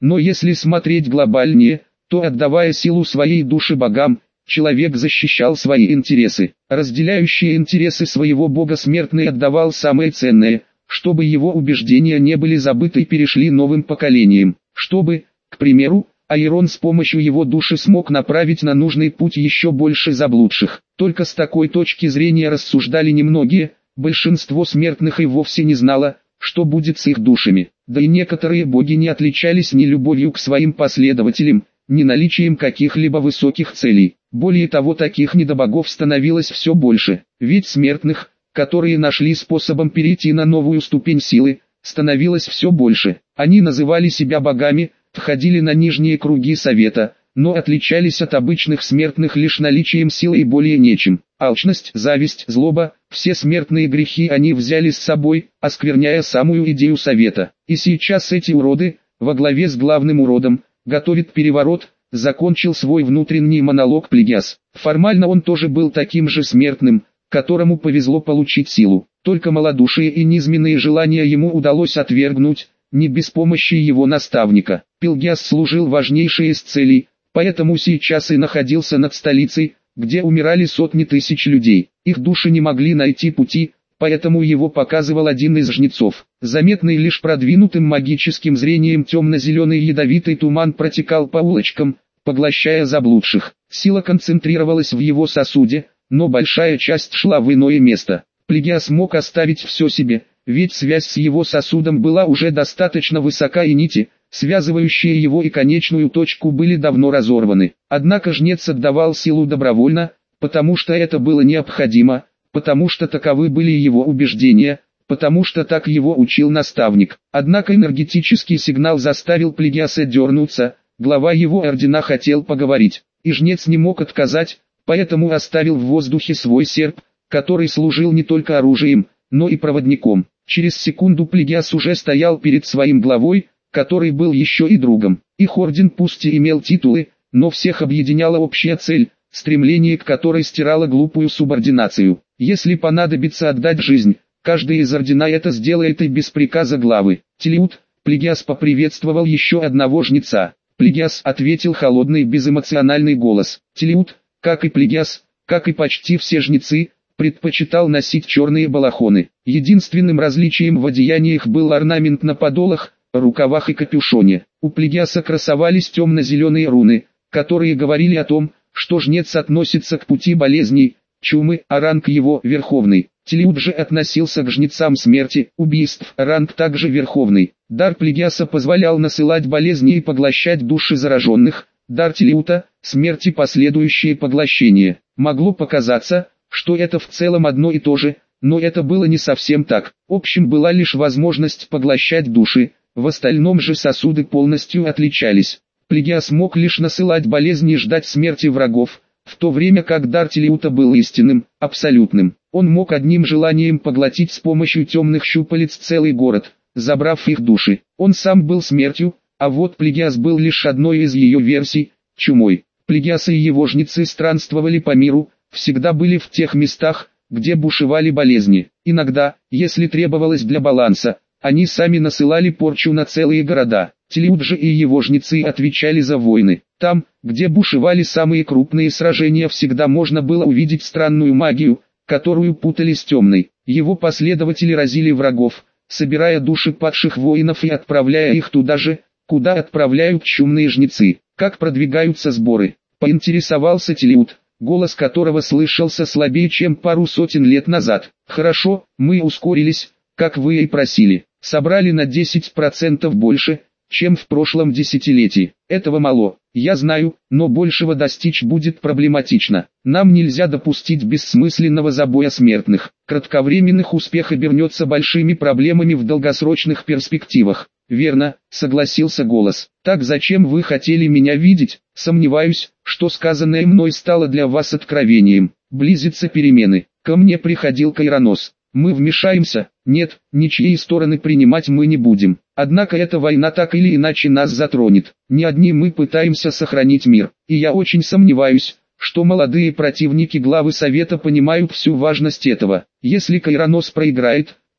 Но если смотреть глобальнее, то отдавая силу своей души богам, человек защищал свои интересы. Разделяющие интересы своего бога смертный отдавал самое ценное, чтобы его убеждения не были забыты и перешли новым поколениям. Чтобы, к примеру, Айрон с помощью его души смог направить на нужный путь еще больше заблудших. Только с такой точки зрения рассуждали немногие, большинство смертных и вовсе не знало, что будет с их душами. Да и некоторые боги не отличались ни любовью к своим последователям, ни наличием каких-либо высоких целей. Более того, таких недобогов становилось все больше, ведь смертных, которые нашли способом перейти на новую ступень силы, становилось все больше. Они называли себя богами, входили на нижние круги совета, но отличались от обычных смертных лишь наличием силы и более нечем. Алчность, зависть, злоба, все смертные грехи они взяли с собой, оскверняя самую идею совета. И сейчас эти уроды, во главе с главным уродом, готовят переворот, закончил свой внутренний монолог Плегиас. Формально он тоже был таким же смертным, которому повезло получить силу. Только малодушие и низменные желания ему удалось отвергнуть, не без помощи его наставника. Пелгиас служил важнейшей из целей, поэтому сейчас и находился над столицей, где умирали сотни тысяч людей. Их души не могли найти пути, поэтому его показывал один из жнецов. Заметный лишь продвинутым магическим зрением темно-зеленый ядовитый туман протекал по улочкам, поглощая заблудших. Сила концентрировалась в его сосуде, но большая часть шла в иное место. Плегиас мог оставить все себе, ведь связь с его сосудом была уже достаточно высока и нити, связывающие его и конечную точку, были давно разорваны. Однако жнец отдавал силу добровольно, потому что это было необходимо, потому что таковы были его убеждения, потому что так его учил наставник. Однако энергетический сигнал заставил Плегиаса дернуться, глава его ордена хотел поговорить, и жнец не мог отказать, поэтому оставил в воздухе свой серп, который служил не только оружием, но и проводником. Через секунду Плегиас уже стоял перед своим главой, который был еще и другом. Их орден пусть и имел титулы, но всех объединяла общая цель, стремление к которой стирало глупую субординацию. Если понадобится отдать жизнь, каждый из ордена это сделает и без приказа главы. Телиут, Плегиас поприветствовал еще одного жнеца. Плегиас, ответил холодный безэмоциональный голос. Телиут, как и Плегиас, как и почти все жнецы, предпочитал носить черные балахоны. Единственным различием в одеяниях был орнамент на подолах, рукавах и капюшоне. У Плегиаса красовались темно-зеленые руны, которые говорили о том, что жнец относится к пути болезней, чумы, а ранг его верховный. Телиут же относился к жнецам смерти, убийств, ранг также верховный. Дар Плегиаса позволял насылать болезни и поглощать души зараженных. Дар Телиута – смерти последующее поглощение. Могло показаться, что это в целом одно и то же, но это было не совсем так. Общим была лишь возможность поглощать души, в остальном же сосуды полностью отличались. Плегиас мог лишь насылать болезни и ждать смерти врагов, в то время как дар Телиута был истинным, абсолютным. Он мог одним желанием поглотить с помощью темных щупалец целый город, забрав их души. Он сам был смертью, а вот Плегиас был лишь одной из ее версий, чумой. Плегиас и его жнецы странствовали по миру, всегда были в тех местах, где бушевали болезни. Иногда, если требовалось для баланса, они сами насылали порчу на целые города. Телиут же и его жнецы отвечали за войны. Там, где бушевали самые крупные сражения, всегда можно было увидеть странную магию, которую путали с темной. Его последователи разили врагов, собирая души падших воинов и отправляя их туда же, куда отправляют чумные жнецы. Как продвигаются сборы? Поинтересовался Телиут, голос которого слышался слабее, чем пару сотен лет назад. Хорошо, мы ускорились, как вы и просили. Собрали на 10% больше, чем в прошлом десятилетии. Этого мало, я знаю, но большего достичь будет проблематично. Нам нельзя допустить бессмысленного забоя смертных. Кратковременных успех обернется большими проблемами в долгосрочных перспективах. Верно, согласился голос. Так зачем вы хотели меня видеть? Сомневаюсь, что сказанное мной стало для вас откровением. Близятся перемены. Ко мне приходил Кайронос. Мы вмешаемся? Нет, ничьей стороны принимать мы не будем. Однако эта война так или иначе нас затронет. Не одни мы пытаемся сохранить мир. И я очень сомневаюсь, что молодые противники главы совета понимают всю важность этого. Если Кайронос проиграет,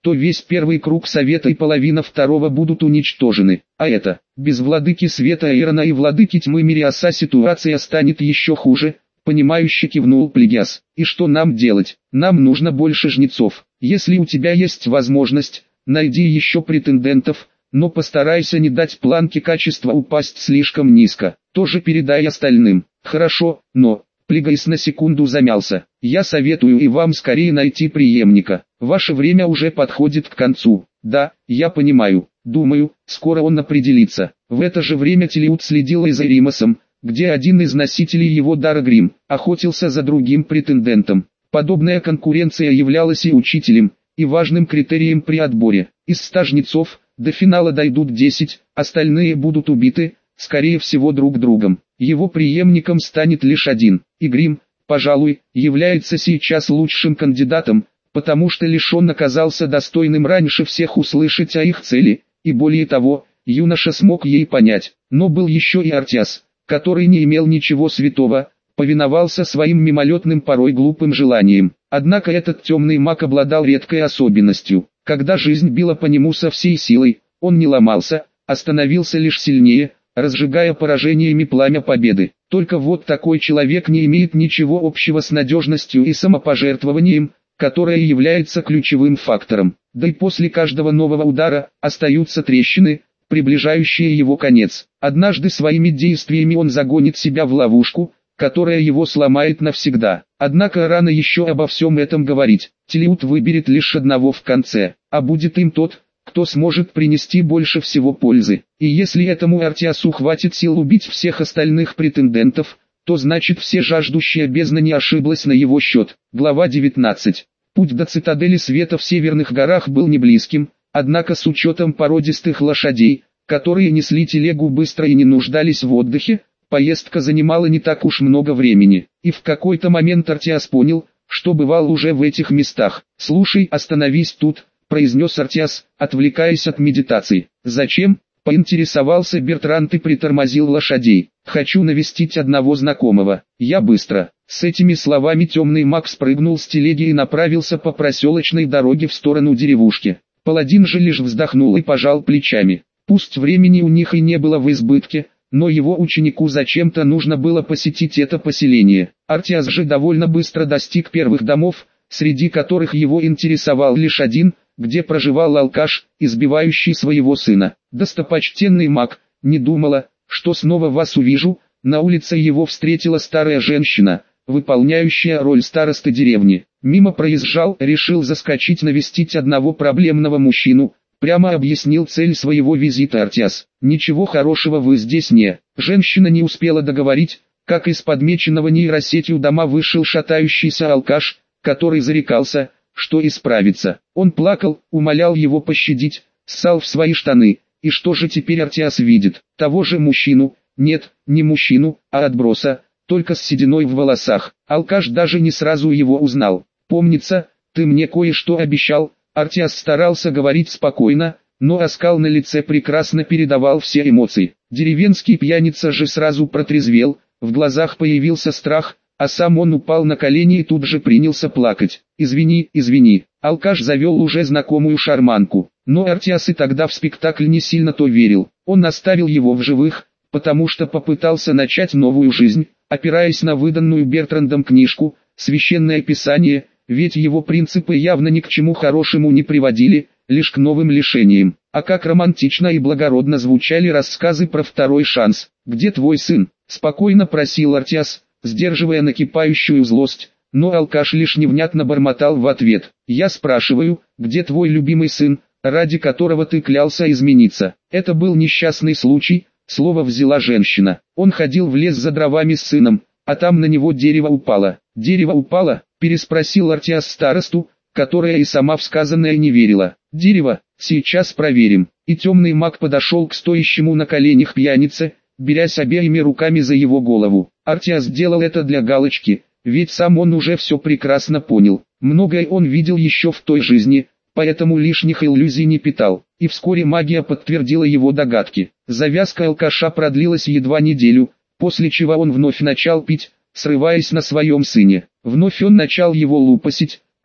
то весь первый круг совета и половина второго будут уничтожены. А это, без владыки света Эйрона и владыки тьмы Мириаса ситуация станет еще хуже, понимающе кивнул Плегиас. И что нам делать? Нам нужно больше жнецов. Если у тебя есть возможность, найди еще претендентов, но постарайся не дать планке качества упасть слишком низко. Тоже передай остальным. Хорошо, но... Плегиас на секунду замялся. Я советую и вам скорее найти преемника. Ваше время уже подходит к концу. Да, я понимаю. Думаю, скоро он определится. В это же время Телиут следил и за Римасом, где один из носителей его дара Грим охотился за другим претендентом. Подобная конкуренция являлась и учителем, и важным критерием при отборе. Из 100 жнецов, до финала дойдут 10, остальные будут убиты, скорее всего друг другом. Его преемником станет лишь один, и Грим, пожалуй, является сейчас лучшим кандидатом, потому что лишь он оказался достойным раньше всех услышать о их цели, и более того, юноша смог ей понять. Но был еще и Артиас, который не имел ничего святого, повиновался своим мимолетным порой глупым желаниям. Однако этот темный маг обладал редкой особенностью. Когда жизнь била по нему со всей силой, он не ломался, а становился лишь сильнее, разжигая поражениями пламя победы. Только вот такой человек не имеет ничего общего с надежностью и самопожертвованием, которое является ключевым фактором. Да и после каждого нового удара остаются трещины, приближающие его конец. Однажды своими действиями он загонит себя в ловушку, которая его сломает навсегда. Однако рано еще обо всем этом говорить. Телиут выберет лишь одного в конце, а будет им тот, кто сможет принести больше всего пользы. И если этому Артиасу хватит сил убить всех остальных претендентов, то значит все жаждущая бездна не ошиблась на его счет. Глава 19. Путь до цитадели света в северных горах был не близким, однако с учетом породистых лошадей, которые несли телегу быстро и не нуждались в отдыхе, поездка занимала не так уж много времени. И в какой-то момент Артиас понял, что бывал уже в этих местах. «Слушай, остановись тут», — произнес Артиас, отвлекаясь от медитации. «Зачем?» — поинтересовался Бертранд и притормозил лошадей. «Хочу навестить одного знакомого. Я быстро». С этими словами темный маг спрыгнул с телеги и направился по проселочной дороге в сторону деревушки. Паладин же лишь вздохнул и пожал плечами. Пусть времени у них и не было в избытке, но его ученику зачем-то нужно было посетить это поселение. Артиас же довольно быстро достиг первых домов, среди которых его интересовал лишь один, где проживал алкаш, избивающий своего сына. «Достопочтенный маг, не думала, что снова вас увижу». На улице его встретила старая женщина, выполняющая роль старосты деревни. Мимо проезжал, решил заскочить навестить одного проблемного мужчину, прямо объяснил цель своего визита Артиас. «Ничего хорошего вы здесь не». Женщина не успела договорить, как из подмеченного нейросетью дома вышел шатающийся алкаш, который зарекался, что исправится. Он плакал, умолял его пощадить, ссал в свои штаны. И что же теперь Артиас видит? Того же мужчину, нет, не мужчину, а отброса, только с сединой в волосах. Алкаш даже не сразу его узнал. «Помнится, ты мне кое-что обещал». Артиас старался говорить спокойно, но оскал на лице прекрасно передавал все эмоции. Деревенский пьяница же сразу протрезвел, в глазах появился страх, а сам он упал на колени и тут же принялся плакать. «Извини, извини». Алкаш завел уже знакомую шарманку, но Артиас и тогда в спектакль не сильно-то верил. Он оставил его в живых, потому что попытался начать новую жизнь, опираясь на выданную Бертрандом книжку «Священное Писание», ведь его принципы явно ни к чему хорошему не приводили, лишь к новым лишениям. А как романтично и благородно звучали рассказы про второй шанс. «Где твой сын?» – спокойно просил Артиас, сдерживая накипающую злость, но алкаш лишь невнятно бормотал в ответ. «Я спрашиваю, где твой любимый сын, ради которого ты клялся измениться?» Это был несчастный случай, слово взяла женщина. Он ходил в лес за дровами с сыном, а там на него дерево упало. «Дерево упало?» – переспросил Артиас старосту, которая и сама в сказанное не верила. «Дерево, сейчас проверим». И темный маг подошел к стоящему на коленях пьянице, берясь обеими руками за его голову. Артиас делал это для галочки, ведь сам он уже все прекрасно понял. Многое он видел еще в той жизни, поэтому лишних иллюзий не питал. И вскоре магия подтвердила его догадки. Завязка алкаша продлилась едва неделю, после чего он вновь начал пить, срываясь на своем сыне. Вновь он начал его лупасить,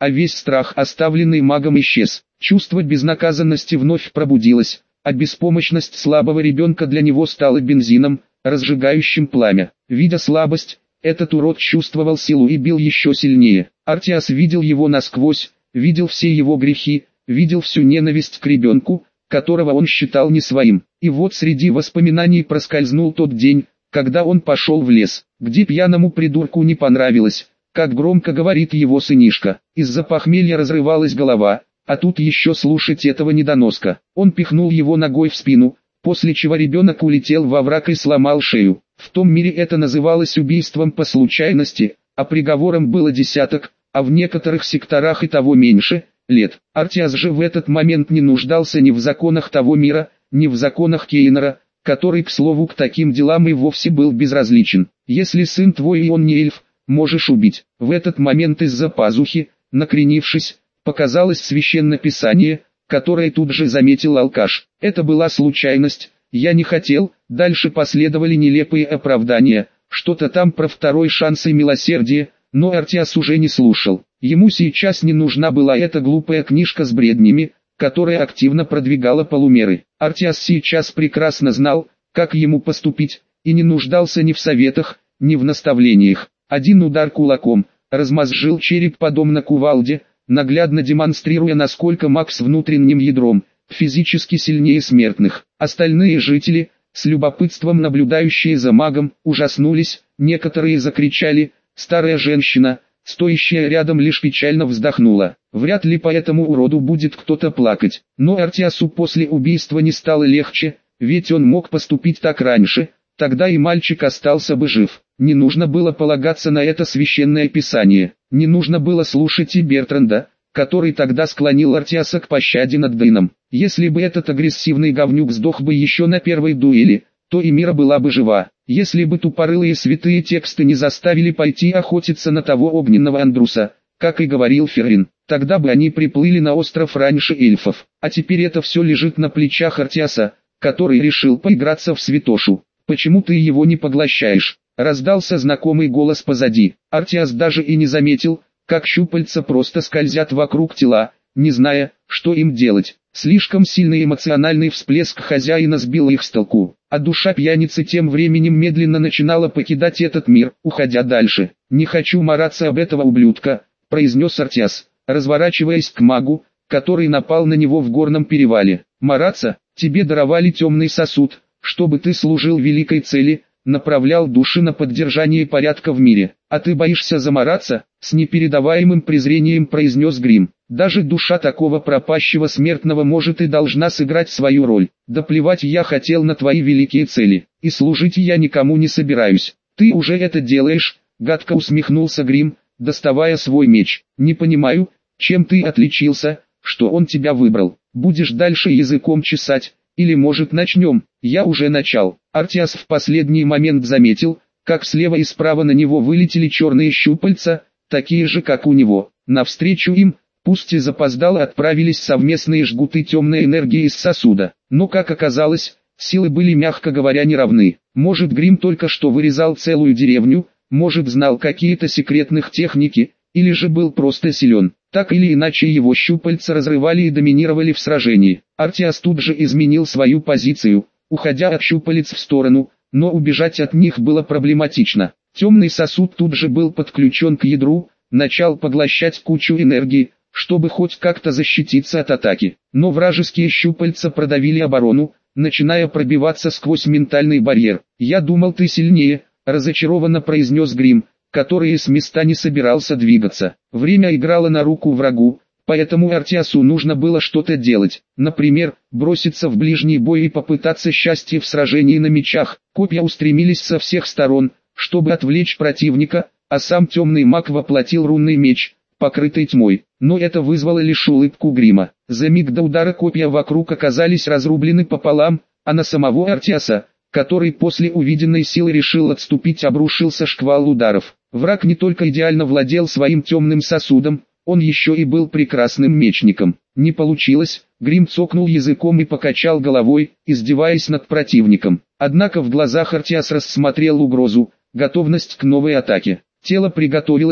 а весь страх, оставленный магом, исчез. Чувство безнаказанности вновь пробудилось, а беспомощность слабого ребенка для него стала бензином, разжигающим пламя. Видя слабость, этот урод чувствовал силу и бил еще сильнее. Артиас видел его насквозь, видел все его грехи, видел всю ненависть к ребенку, которого он считал не своим. И вот среди воспоминаний проскользнул тот день, когда он пошел в лес, где пьяному придурку не понравилось, как громко говорит его сынишка. Из-за похмелья разрывалась голова, а тут еще слушать этого недоноска. Он пихнул его ногой в спину, после чего ребенок улетел во враг и сломал шею. В том мире это называлось убийством по случайности, а приговором было десяток, а в некоторых секторах и того меньше лет. Артиас же в этот момент не нуждался ни в законах того мира, ни в законах Кейнера, который, к слову, к таким делам и вовсе был безразличен. Если сын твой и он не эльф, можешь убить. В этот момент из-за пазухи, накренившись, показалось священное писание, которое тут же заметил алкаш. Это была случайность, я не хотел. Дальше последовали нелепые оправдания, что-то там про второй шанс и милосердие, но Артиас уже не слушал. Ему сейчас не нужна была эта глупая книжка с бреднями, которая активно продвигала полумеры. Артиас сейчас прекрасно знал, как ему поступить, и не нуждался ни в советах, ни в наставлениях. Один удар кулаком размозжил череп подобно кувалде, наглядно демонстрируя, насколько маг с внутренним ядром физически сильнее смертных. Остальные жители, с любопытством наблюдающие за магом, ужаснулись, некоторые закричали. Старая женщина, стоящая рядом, лишь печально вздохнула. Вряд ли по этому уроду будет кто-то плакать. Но Артиасу после убийства не стало легче, ведь он мог поступить так раньше, тогда и мальчик остался бы жив. Не нужно было полагаться на это священное писание. Не нужно было слушать и Бертранда, который тогда склонил Артиаса к пощаде над Дейном. Если бы этот агрессивный говнюк сдох бы еще на первой дуэли, то и Мира была бы жива. Если бы тупорылые святые тексты не заставили пойти охотиться на того огненного Андруса, как и говорил Феррин, тогда бы они приплыли на остров раньше эльфов. А теперь это все лежит на плечах Артиаса, который решил поиграться в святошу. «Почему ты его не поглощаешь?» — раздался знакомый голос позади. Артиас даже и не заметил, как щупальца просто скользят вокруг тела, не зная, что им делать. Слишком сильный эмоциональный всплеск хозяина сбил их с толку, а душа пьяницы тем временем медленно начинала покидать этот мир, уходя дальше. «Не хочу мараться об этого ублюдка», — произнес Артиас, разворачиваясь к магу, который напал на него в горном перевале. «Мараться? Тебе даровали темный сосуд, чтобы ты служил великой цели, направлял души на поддержание порядка в мире. А ты боишься замараться?» — с непередаваемым презрением произнес Грим. «Даже душа такого пропащего смертного может и должна сыграть свою роль. Да плевать я хотел на твои великие цели, и служить я никому не собираюсь. Ты уже это делаешь», — гадко усмехнулся Грим, доставая свой меч. «Не понимаю, чем ты отличился, что он тебя выбрал. Будешь дальше языком чесать, или может начнем?» «Я уже начал». Артиас в последний момент заметил, как слева и справа на него вылетели черные щупальца, такие же как у него. Навстречу им, пусть и запоздало, отправились совместные жгуты темной энергии из сосуда. Но как оказалось, силы были, мягко говоря, неравны. Может, Грим только что вырезал целую деревню, может, знал какие-то секретных техники, или же был просто силен. Так или иначе, его щупальца разрывали и доминировали в сражении. Артиас тут же изменил свою позицию, уходя от щупалец в сторону, но убежать от них было проблематично. Темный сосуд тут же был подключен к ядру, начал поглощать кучу энергии, чтобы хоть как-то защититься от атаки. Но вражеские щупальца продавили оборону, начиная пробиваться сквозь ментальный барьер. «Я думал, ты сильнее», — разочарованно произнес Грим, который с места не собирался двигаться. Время играло на руку врагу, поэтому Артиасу нужно было что-то делать. Например, броситься в ближний бой и попытаться счастья в сражении на мечах. Копья устремились со всех сторон, чтобы отвлечь противника, а сам темный маг воплотил рунный меч, покрытый тьмой. Но это вызвало лишь улыбку Грима. За миг до удара копья вокруг оказались разрублены пополам, а на самого Артиаса, который после увиденной силы решил отступить, обрушился шквал ударов. Враг не только идеально владел своим темным сосудом, он еще и был прекрасным мечником. Не получилось, Грим цокнул языком и покачал головой, издеваясь над противником. Однако в глазах Артиас рассмотрел угрозу, готовность к новой атаке. Тело приготовилось,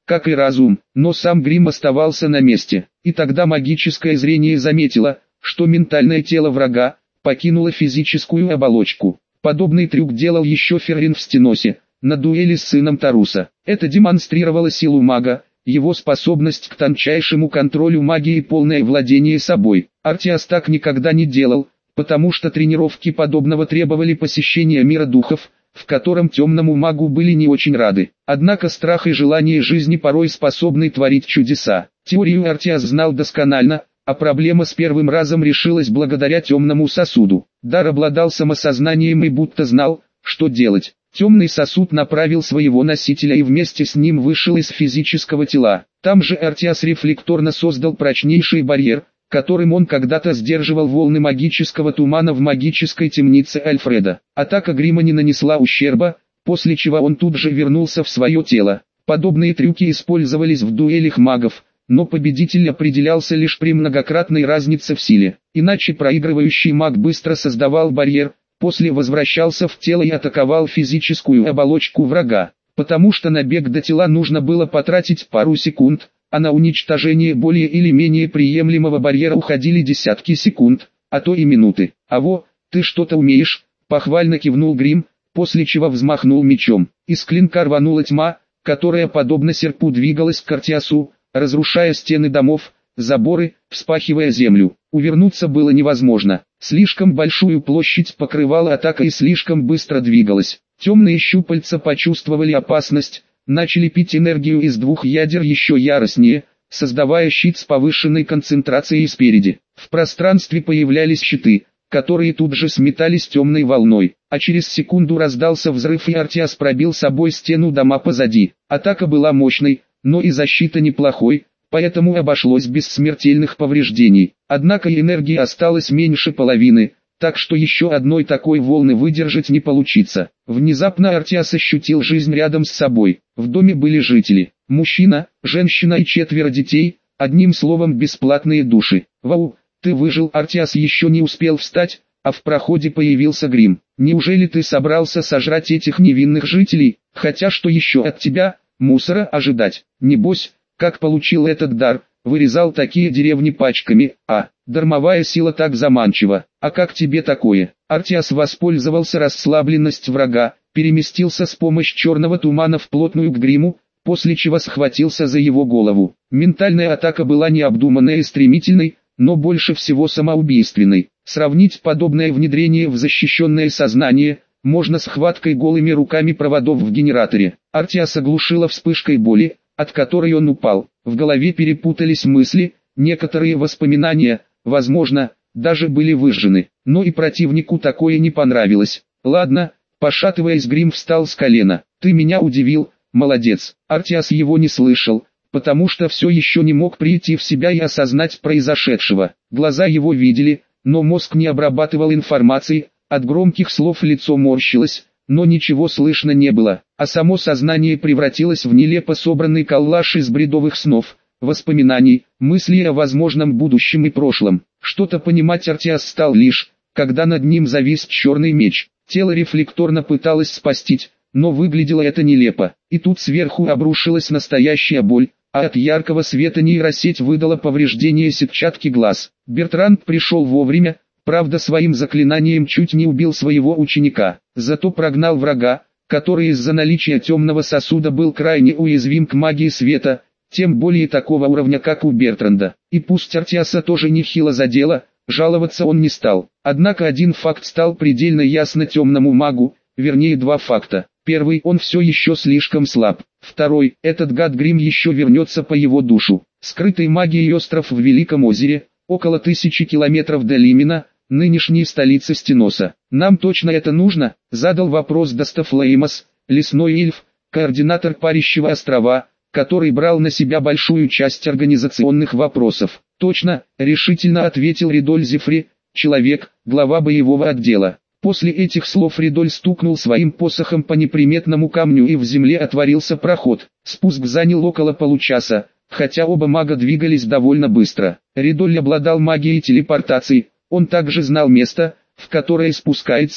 как и разум, но сам Грим оставался на месте. И тогда магическое зрение заметило, что ментальное тело врага покинуло физическую оболочку. Подобный трюк делал еще Феррин в Стеносе, на дуэли с сыном Таруса. Это демонстрировало силу мага, его способность к тончайшему контролю магии и полное владение собой. Артиас так никогда не делал, потому что тренировки подобного требовали посещения мира духов, в котором темному магу были не очень рады. Однако страх и желание жизни порой способны творить чудеса. Теорию Артиас знал досконально, а проблема с первым разом решилась благодаря темному сосуду. Дар обладал самосознанием и будто знал, что делать. Темный сосуд направил своего носителя и вместе с ним вышел из физического тела. Там же Артиас рефлекторно создал прочнейший барьер, которым он когда-то сдерживал волны магического тумана в магической темнице Альфреда. Атака Грима не нанесла ущерба, после чего он тут же вернулся в свое тело. Подобные трюки использовались в дуэлях магов, но победитель определялся лишь при многократной разнице в силе. Иначе проигрывающий маг быстро создавал барьер, после возвращался в тело и атаковал физическую оболочку врага, потому что на бег до тела нужно было потратить пару секунд, а на уничтожение более или менее приемлемого барьера уходили десятки секунд, а то и минуты. «Аво, ты что-то умеешь», — похвально кивнул Грим, после чего взмахнул мечом. Из клинка рванула тьма, которая подобно серпу двигалась к Артиасу, разрушая стены домов, заборы, вспахивая землю. Увернуться было невозможно. Слишком большую площадь покрывала атака и слишком быстро двигалась. Темные щупальца почувствовали опасность, начали пить энергию из двух ядер еще яростнее, создавая щит с повышенной концентрацией спереди. В пространстве появлялись щиты, которые тут же сметались темной волной, а через секунду раздался взрыв и Артиас пробил собой стену дома позади. Атака была мощной, но и защита неплохой, поэтому обошлось без смертельных повреждений. Однако энергии осталось меньше половины, так что еще одной такой волны выдержать не получится. Внезапно Артиас ощутил жизнь рядом с собой. В доме были жители, мужчина, женщина и 4 детей, одним словом бесплатные души. «Вау, ты выжил!» Артиас еще не успел встать, а в проходе появился Грим. «Неужели ты собрался сожрать этих невинных жителей? Хотя что еще от тебя, мусора, ожидать? Небось, как получил этот дар, вырезал такие деревни пачками, дармовая сила так заманчива. А как тебе такое?» Артиас воспользовался расслабленностью врага, переместился с помощью черного тумана вплотную к Гриму, после чего схватился за его голову. Ментальная атака была необдуманной и стремительной, но больше всего самоубийственной. Сравнить подобное внедрение в защищенное сознание можно с схваткой голыми руками проводов в генераторе. Артиас оглушила вспышкой боли, от которой он упал. В голове перепутались мысли, некоторые воспоминания, возможно, даже были выжжены. Но и противнику такое не понравилось. «Ладно», пошатываясь, Грим встал с колена. «Ты меня удивил, молодец». Артиас его не слышал, потому что все еще не мог прийти в себя и осознать произошедшего. Глаза его видели, но мозг не обрабатывал информации, от громких слов лицо морщилось, но ничего слышно не было, а само сознание превратилось в нелепо собранный коллаж из бредовых снов, воспоминаний, мыслей о возможном будущем и прошлом. Что-то понимать Артиас стал лишь, когда над ним завис черный меч. Тело рефлекторно пыталось спастись, но выглядело это нелепо. И тут сверху обрушилась настоящая боль, а от яркого света нейросеть выдала повреждение сетчатки глаз. Бертранд пришел вовремя, правда своим заклинанием чуть не убил своего ученика, зато прогнал врага, который из-за наличия темного сосуда был крайне уязвим к магии света, тем более такого уровня как у Бертранда. И пусть Артиаса тоже нехило задело, жаловаться он не стал. Однако один факт стал предельно ясно темному магу, вернее 2 факта. Первый, он все еще слишком слаб. Второй, этот гад Грим еще вернется по его душу. Скрытый магией остров в Великом озере, около 1000 километров до Лимина, нынешней столицы Стеноса. «Нам точно это нужно?» — задал вопрос Достафлеймос, лесной эльф, координатор Парящего острова, который брал на себя большую часть организационных вопросов. «Точно», — решительно ответил Ридоль Зефри, человек, глава боевого отдела. После этих слов Ридоль стукнул своим посохом по неприметному камню и в земле отворился проход. Спуск занял около получаса, хотя оба мага двигались довольно быстро. Ридоль обладал магией телепортации, он также знал место, в которое спускается,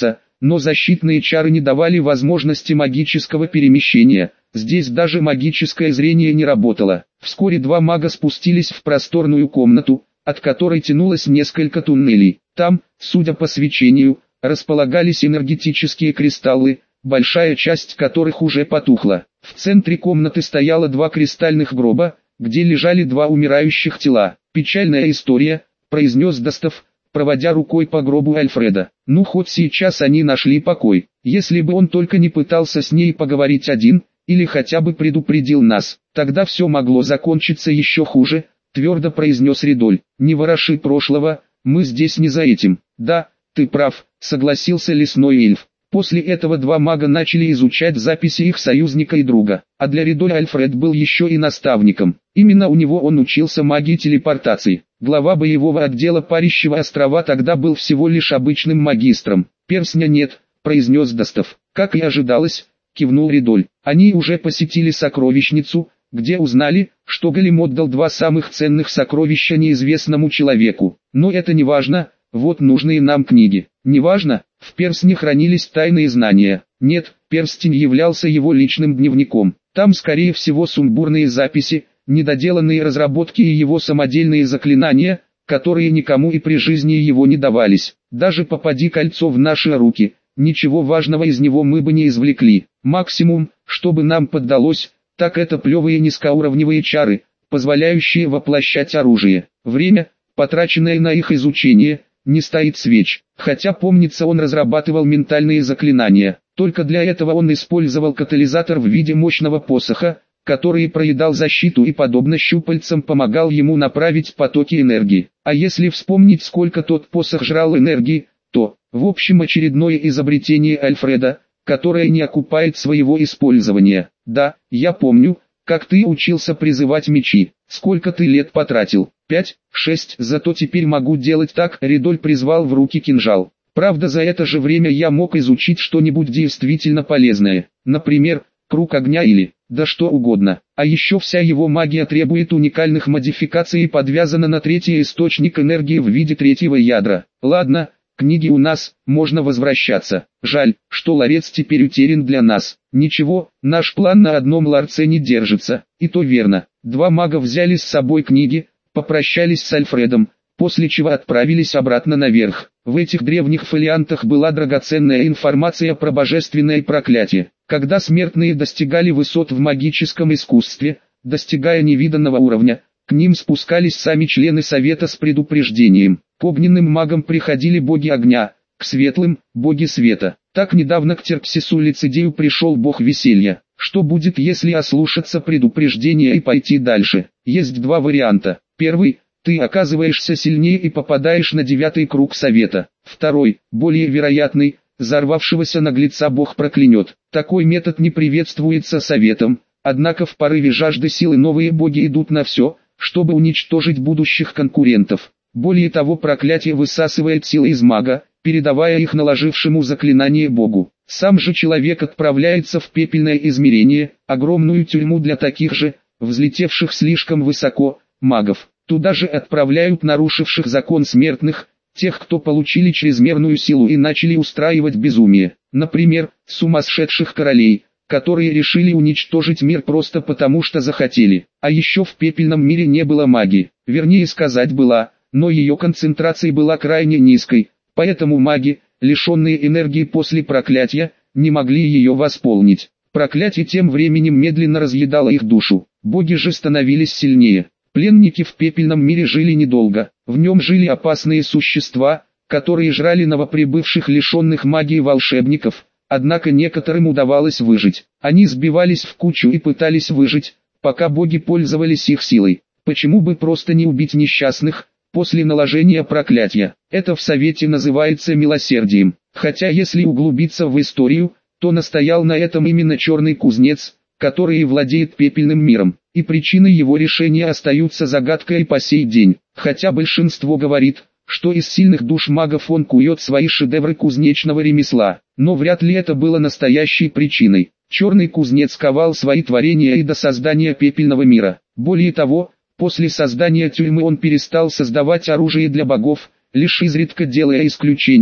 но защитные чары не давали возможности магического перемещения. Здесь даже магическое зрение не работало. Вскоре два мага спустились в просторную комнату, от которой тянулось несколько туннелей. Там, судя по свечению, располагались энергетические кристаллы, большая часть которых уже потухла. В центре комнаты стояло два кристальных гроба, где лежали два умирающих тела. «Печальная история», — произнес Достов, проводя рукой по гробу Альфреда. «Ну хоть сейчас они нашли покой. Если бы он только не пытался с ней поговорить один, или хотя бы предупредил нас, тогда все могло закончиться еще хуже», — твердо произнес Ридоль. «Не вороши прошлого, мы здесь не за этим». «Да, ты прав», — согласился лесной эльф. После этого два мага начали изучать записи их союзника и друга, а для Ридоля Альфред был еще и наставником. Именно у него он учился магии телепортации. Глава боевого отдела Парящего острова тогда был всего лишь обычным магистром. «Перстня нет», — произнес Достов. «Как и ожидалось», — кивнул Ридоль. «Они уже посетили сокровищницу, где узнали, что Голем отдал два самых ценных сокровища неизвестному человеку. Но это не важно, вот нужные нам книги». «Не важно, в перстне хранились тайные знания». «Нет, перстень являлся его личным дневником. Там скорее всего сумбурные записи, недоделанные разработки и его самодельные заклинания, которые никому и при жизни его не давались. Даже попади кольцо в наши руки, ничего важного из него мы бы не извлекли. Максимум, что бы нам поддалось, так это плевые низкоуровневые чары, позволяющие воплощать оружие. Время, потраченное на их изучение, не стоит свеч. Хотя помнится, он разрабатывал ментальные заклинания. Только для этого он использовал катализатор в виде мощного посоха, который проедал защиту и подобно щупальцам помогал ему направить потоки энергии. А если вспомнить, сколько тот посох жрал энергии, то, в общем, очередное изобретение Альфреда, которое не окупает своего использования. Да, я помню, как ты учился призывать мечи. Сколько ты лет потратил? 5, 6, зато теперь могу делать так. Ридоль призвал в руки кинжал. Правда, за это же время я мог изучить что-нибудь действительно полезное. Например, круг огня или, да что угодно. А еще вся его магия требует уникальных модификаций и подвязана на третий источник энергии в виде третьего ядра. Ладно, книги у нас, можно возвращаться. Жаль, что ларец теперь утерян для нас. Ничего, наш план на одном ларце не держится. И то верно. Два мага взяли с собой книги, попрощались с Альфредом, после чего отправились обратно наверх. В этих древних фолиантах была драгоценная информация про божественное проклятие. Когда смертные достигали высот в магическом искусстве, достигая невиданного уровня, к ним спускались сами члены совета с предупреждением. К огненным магам приходили боги огня, к светлым – боги света. Так недавно к Терксису Лицедею пришел бог веселья. Что будет, если ослушаться предупреждения и пойти дальше? Есть два варианта. Первый – ты оказываешься сильнее и попадаешь на 9-й круг совета. Второй, более вероятный, взорвавшегося наглеца бог проклянет. Такой метод не приветствуется советом, однако в порыве жажды силы новые боги идут на все, чтобы уничтожить будущих конкурентов. Более того, проклятие высасывает силы из мага, передавая их наложившему заклинание богу. Сам же человек отправляется в пепельное измерение, огромную тюрьму для таких же, взлетевших слишком высоко, магов. Туда же отправляют нарушивших закон смертных, тех, кто получили чрезмерную силу и начали устраивать безумие. Например, сумасшедших королей, которые решили уничтожить мир просто потому, что захотели. А еще в пепельном мире не было магии. Вернее сказать, была, но ее концентрация была крайне низкой, поэтому маги, лишенные энергии после проклятия, не могли ее восполнить. Проклятие тем временем медленно разъедало их душу. Боги же становились сильнее. Пленники в пепельном мире жили недолго. В нем жили опасные существа, которые жрали новоприбывших лишенных магии волшебников, однако некоторым удавалось выжить. Они сбивались в кучу и пытались выжить, пока боги пользовались их силой. Почему бы просто не убить несчастных, после наложения проклятия? Это в совете называется милосердием. Хотя если углубиться в историю, то настоял на этом именно черный кузнец, который и владеет пепельным миром, и причины его решения остаются загадкой и по сей день. Хотя большинство говорит, что из сильных душ магов он кует свои шедевры кузнечного ремесла, но вряд ли это было настоящей причиной. Черный кузнец ковал свои творения и до создания пепельного мира. Более того, после создания тюрьмы он перестал создавать оружие для богов, лишь изредка делая исключения,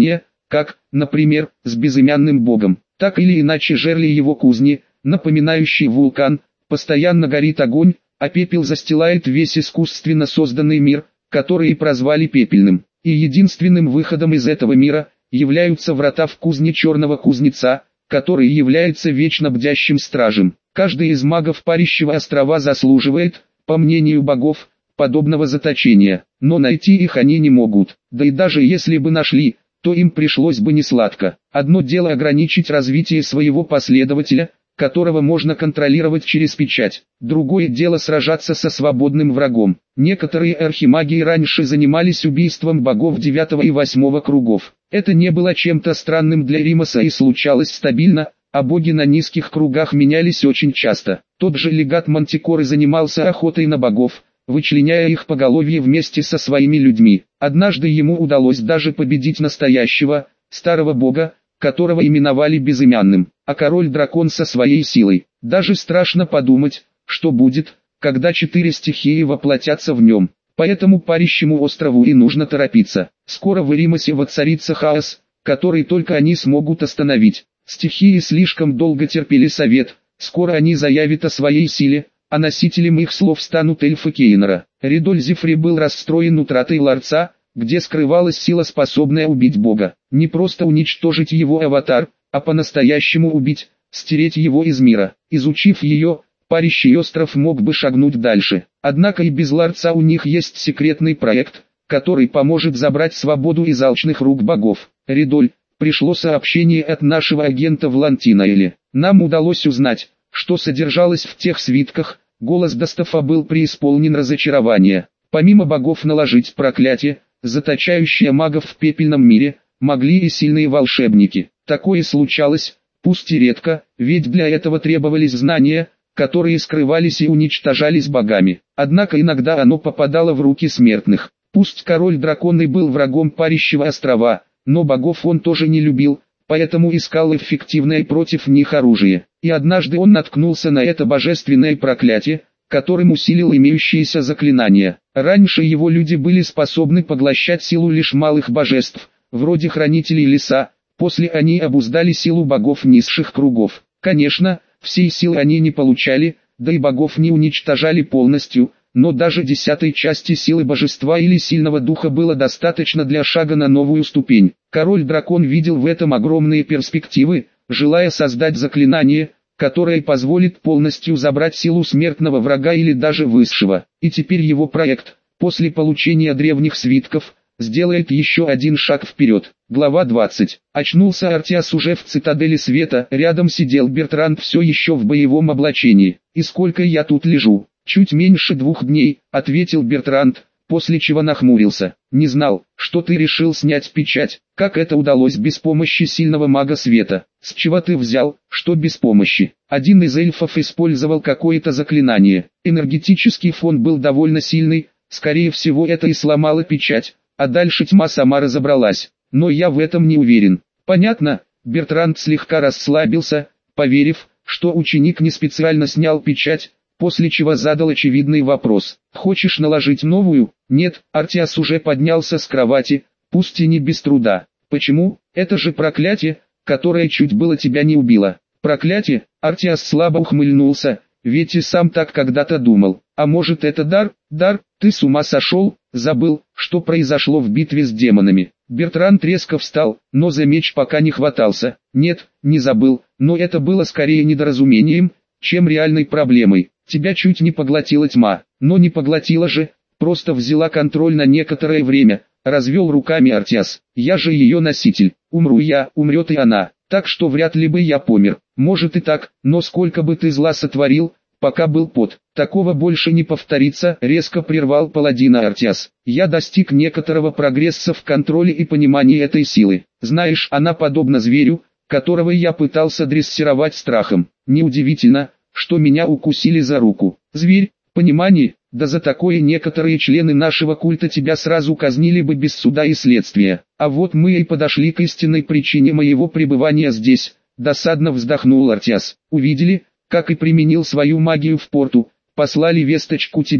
как, например, с безымянным богом. Так или иначе жерли его кузни, напоминающий вулкан, постоянно горит огонь, а пепел застилает весь искусственно созданный мир, который и прозвали пепельным. И единственным выходом из этого мира являются врата в кузне черного кузнеца, который является вечно бдящим стражем. Каждый из магов Парящего острова заслуживает, по мнению богов, подобного заточения, но найти их они не могут. Да и даже если бы нашли, то им пришлось бы несладко. Одно дело ограничить развитие своего последователя, которого можно контролировать через печать. Другое дело сражаться со свободным врагом. Некоторые архимаги раньше занимались убийством богов 9 и 8 кругов. Это не было чем-то странным для Римаса и случалось стабильно, а боги на низких кругах менялись очень часто. Тот же легат Мантикоры занимался охотой на богов, вычленяя их поголовье вместе со своими людьми. Однажды ему удалось даже победить настоящего, старого бога, которого именовали безымянным, а король-дракон со своей силой. Даже страшно подумать, что будет, когда 4 стихии воплотятся в нем. Поэтому Парящему острову и нужно торопиться. Скоро в Эримосе воцарится хаос, который только они смогут остановить. Стихии слишком долго терпели совет, скоро они заявят о своей силе, а носителем их слов станут эльфы Кейнора. Ридоль Зефри был расстроен утратой ларца, где скрывалась сила, способная убить бога. Не просто уничтожить его аватар, а по-настоящему убить, стереть его из мира. Изучив ее, Парящий остров мог бы шагнуть дальше. Однако и без ларца у них есть секретный проект, который поможет забрать свободу из алчных рук богов. Ридоль, пришло сообщение от нашего агента в Лантинаэле. Нам удалось узнать, что содержалось в тех свитках. Голос Достафа был преисполнен разочарования. Помимо богов наложить проклятие, заточающее магов в пепельном мире, могли и сильные волшебники. Такое случалось, пусть и редко, ведь для этого требовались знания, которые скрывались и уничтожались богами. Однако иногда оно попадало в руки смертных. Пусть король-дракон и был врагом Парящего острова, но богов он тоже не любил, поэтому искал эффективное против них оружие. И однажды он наткнулся на это божественное проклятие, которым усилил имеющиеся заклинания. Раньше его люди были способны поглощать силу лишь малых божеств, вроде хранителей леса, после они обуздали силу богов низших кругов. Конечно, всей силы они не получали, да и богов не уничтожали полностью, но даже 10-й части силы божества или сильного духа было достаточно для шага на новую ступень. Король-дракон видел в этом огромные перспективы, желая создать заклинание, которое позволит полностью забрать силу смертного врага или даже высшего. И теперь его проект, после получения древних свитков, сделает еще один шаг вперед. Глава 20. Очнулся Артиас уже в цитадели света, рядом сидел Бертранд все еще в боевом облачении. «И сколько я тут лежу?» «Чуть меньше 2 дней», — ответил Бертранд, после чего нахмурился. «Не знал, что ты решил снять печать. Как это удалось без помощи сильного мага света? С чего ты взял, что без помощи?» Один из эльфов использовал какое-то заклинание. Энергетический фон был довольно сильный, скорее всего это и сломало печать, а дальше тьма сама разобралась. Но я в этом не уверен. Понятно, Бертранд слегка расслабился, поверив, что ученик не специально снял печать, после чего задал очевидный вопрос. «Хочешь наложить новую?» «Нет», Артиас уже поднялся с кровати, пусть и не без труда. «Почему? Это же проклятие, которое чуть было тебя не убило». «Проклятие?» Артиас слабо ухмыльнулся, ведь и сам так когда-то думал. «А может это дар?» «Дар? Ты с ума сошел? Забыл, что произошло в битве с демонами?» Бертранд резко встал, но за меч пока не хватался. «Нет, не забыл, но это было скорее недоразумением, чем реальной проблемой. Тебя чуть не поглотила тьма, но не поглотила же, просто взяла контроль на некоторое время», — развел руками Артиас. «Я же ее носитель, умру я, умрет и она, так что вряд ли бы я помер. Может и так, но сколько бы ты зла сотворил, пока был пот. Такого больше не повторится», — резко прервал паладина Артиас. «Я достиг некоторого прогресса в контроле и понимании этой силы. Знаешь, она подобна зверю, которого я пытался дрессировать страхом. Неудивительно, что меня укусили за руку. Зверь, понимание, да за такое некоторые члены нашего культа тебя сразу казнили бы без суда и следствия. А вот мы и подошли к истинной причине моего пребывания здесь», — досадно вздохнул Артиас. «Увидели, как и применил свою магию в порту, послали весточку тебе,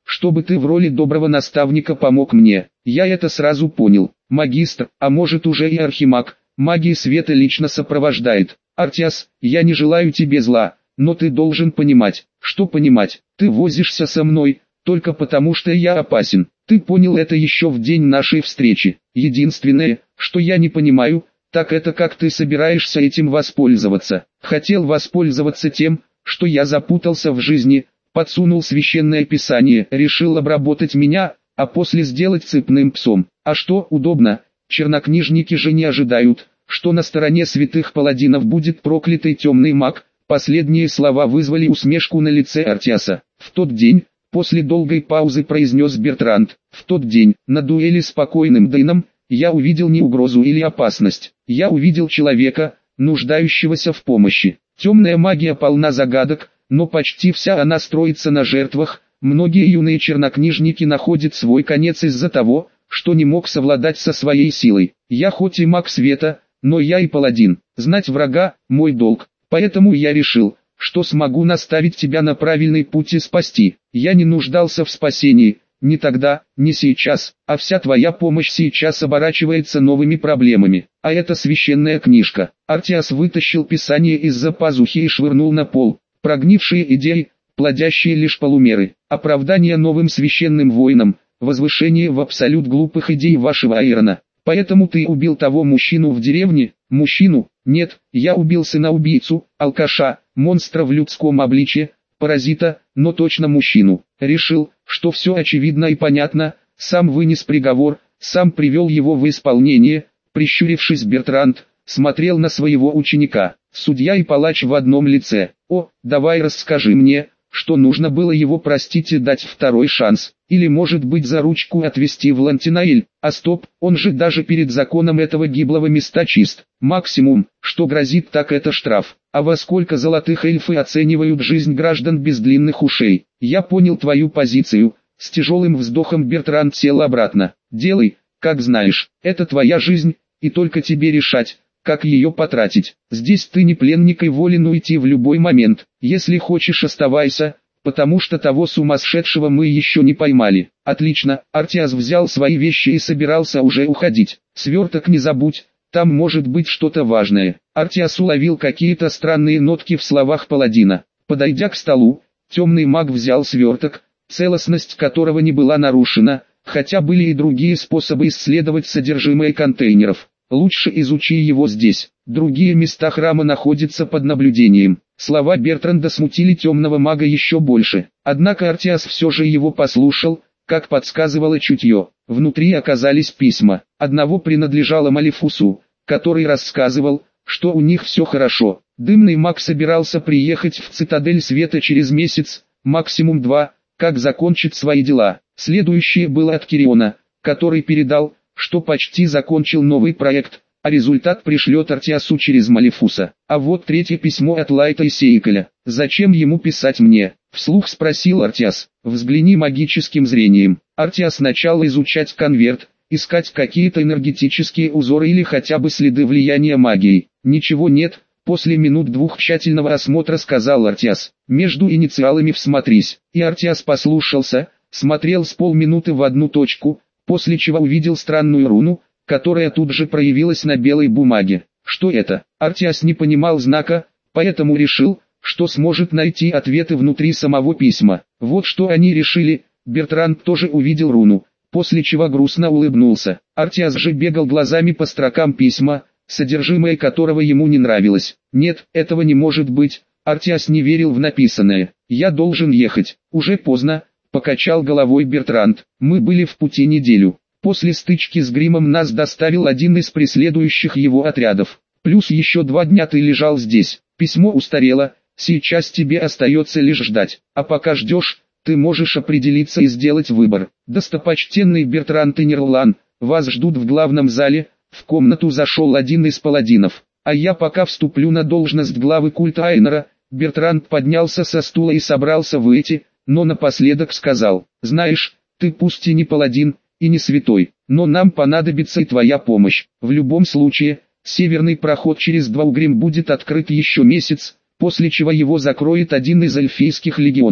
чтобы ты в роли доброго наставника помог мне. Я это сразу понял. Магистр, а может уже и архимаг, магия света лично сопровождает. Артиас, я не желаю тебе зла, но ты должен понимать. Что понимать? Ты возишься со мной, только потому что я опасен. Ты понял это еще в день нашей встречи. Единственное, что я не понимаю, так это как ты собираешься этим воспользоваться. Хотел воспользоваться тем, что я запутался в жизни, подсунул священное писание, решил обработать меня, а после сделать цепным псом. А что удобно, чернокнижники же не ожидают, что на стороне святых паладинов будет проклятый темный маг. Последние слова вызвали усмешку на лице Артиаса. В тот день, после долгой паузы произнес Бертранд, в тот день, на дуэли с покойным Дэйном, я увидел не угрозу или опасность. Я увидел человека, нуждающегося в помощи. Темная магия полна загадок, но почти вся она строится на жертвах. Многие юные чернокнижники находят свой конец из-за того, что не мог совладать со своей силой. Я хоть и маг света, но я и паладин. Знать врага – мой долг. Поэтому я решил, что смогу наставить тебя на правильный путь и спасти. Я не нуждался в спасении, ни тогда, ни сейчас, а вся твоя помощь сейчас оборачивается новыми проблемами. А это священная книжка. Артиас вытащил писание из-за пазухи и швырнул на пол. Прогнившие идеи, плодящие лишь полумеры, оправдание новым священным воинам, возвышение в абсолют глупых идей вашего Айрона. Поэтому ты убил того мужчину в деревне? Мужчину? Нет, я убил сына-убийцу, алкаша, монстра в людском обличье, паразита, но точно мужчину. Решил, что все очевидно и понятно, сам вынес приговор, сам привел его в исполнение. Прищурившись, Бертранд смотрел на своего ученика, судья и палач в одном лице. О, давай расскажи мне, что нужно было его простить и дать второй шанс, или может быть за ручку отвезти в Лантинаэль. А стоп, он же даже перед законом этого гиблого места чист. Максимум, что грозит, так это штраф. А во сколько золотых эльфы оценивают жизнь граждан без длинных ушей? Я понял твою позицию. С тяжелым вздохом Бертранд сел обратно. Делай, как знаешь, это твоя жизнь, и только тебе решать, как ее потратить. Здесь ты не пленник и волен уйти в любой момент. Если хочешь, оставайся, потому что того сумасшедшего мы еще не поймали. Отлично, Артиас взял свои вещи и собирался уже уходить. Сверток не забудь, там может быть что-то важное. Артиас уловил какие-то странные нотки в словах паладина. Подойдя к столу, темный маг взял сверток, целостность которого не была нарушена, хотя были и другие способы исследовать содержимое контейнеров. Лучше изучи его здесь. Другие места храма находятся под наблюдением. Слова Бертранда смутили темного мага еще больше. Однако Артиас все же его послушал, как подсказывало чутье. Внутри оказались письма. Одного принадлежало Малефусу, который рассказывал, что у них все хорошо. Дымный маг собирался приехать в Цитадель Света через месяц, максимум 2, как закончит свои дела. Следующее было от Кириона, который передал, что почти закончил новый проект, а результат пришлет Артиасу через Малефуса. А вот третье письмо от Лайта и Сейколя. «Зачем ему писать мне?» — вслух спросил Артиас. «Взгляни магическим зрением». Артиас начал изучать конверт, искать какие-то энергетические узоры или хотя бы следы влияния магии. «Ничего нет», — после минут-двух тщательного осмотра сказал Артиас. «Между инициалами всмотрись». И Артиас послушался, смотрел с полминуты в одну точку, после чего увидел странную руну, которая тут же проявилась на белой бумаге. Что это? Артиас не понимал знака, поэтому решил, что сможет найти ответы внутри самого письма. Вот что они решили. Бертранд тоже увидел руну, после чего грустно улыбнулся. Артиас же бегал глазами по строкам письма, содержимое которого ему не нравилось. Нет, этого не может быть. Артиас не верил в написанное. «Я должен ехать. Уже поздно», — покачал головой Бертранд. «Мы были в пути неделю. После стычки с Гримом нас доставил один из преследующих его отрядов. Плюс еще 2 дня ты лежал здесь. Письмо устарело, сейчас тебе остается лишь ждать. А пока ждешь, ты можешь определиться и сделать выбор. Достопочтенный Бертранд и Нерлан, вас ждут в главном зале». В комнату зашел один из паладинов. «А я пока вступлю на должность главы культа Айнора». Бертранд поднялся со стула и собрался выйти, но напоследок сказал: «Знаешь, ты пусть и не паладин, и не святой, но нам понадобится и твоя помощь. В любом случае, северный проход через Дваугрим будет открыт еще месяц, после чего его закроет один из эльфийских легионов.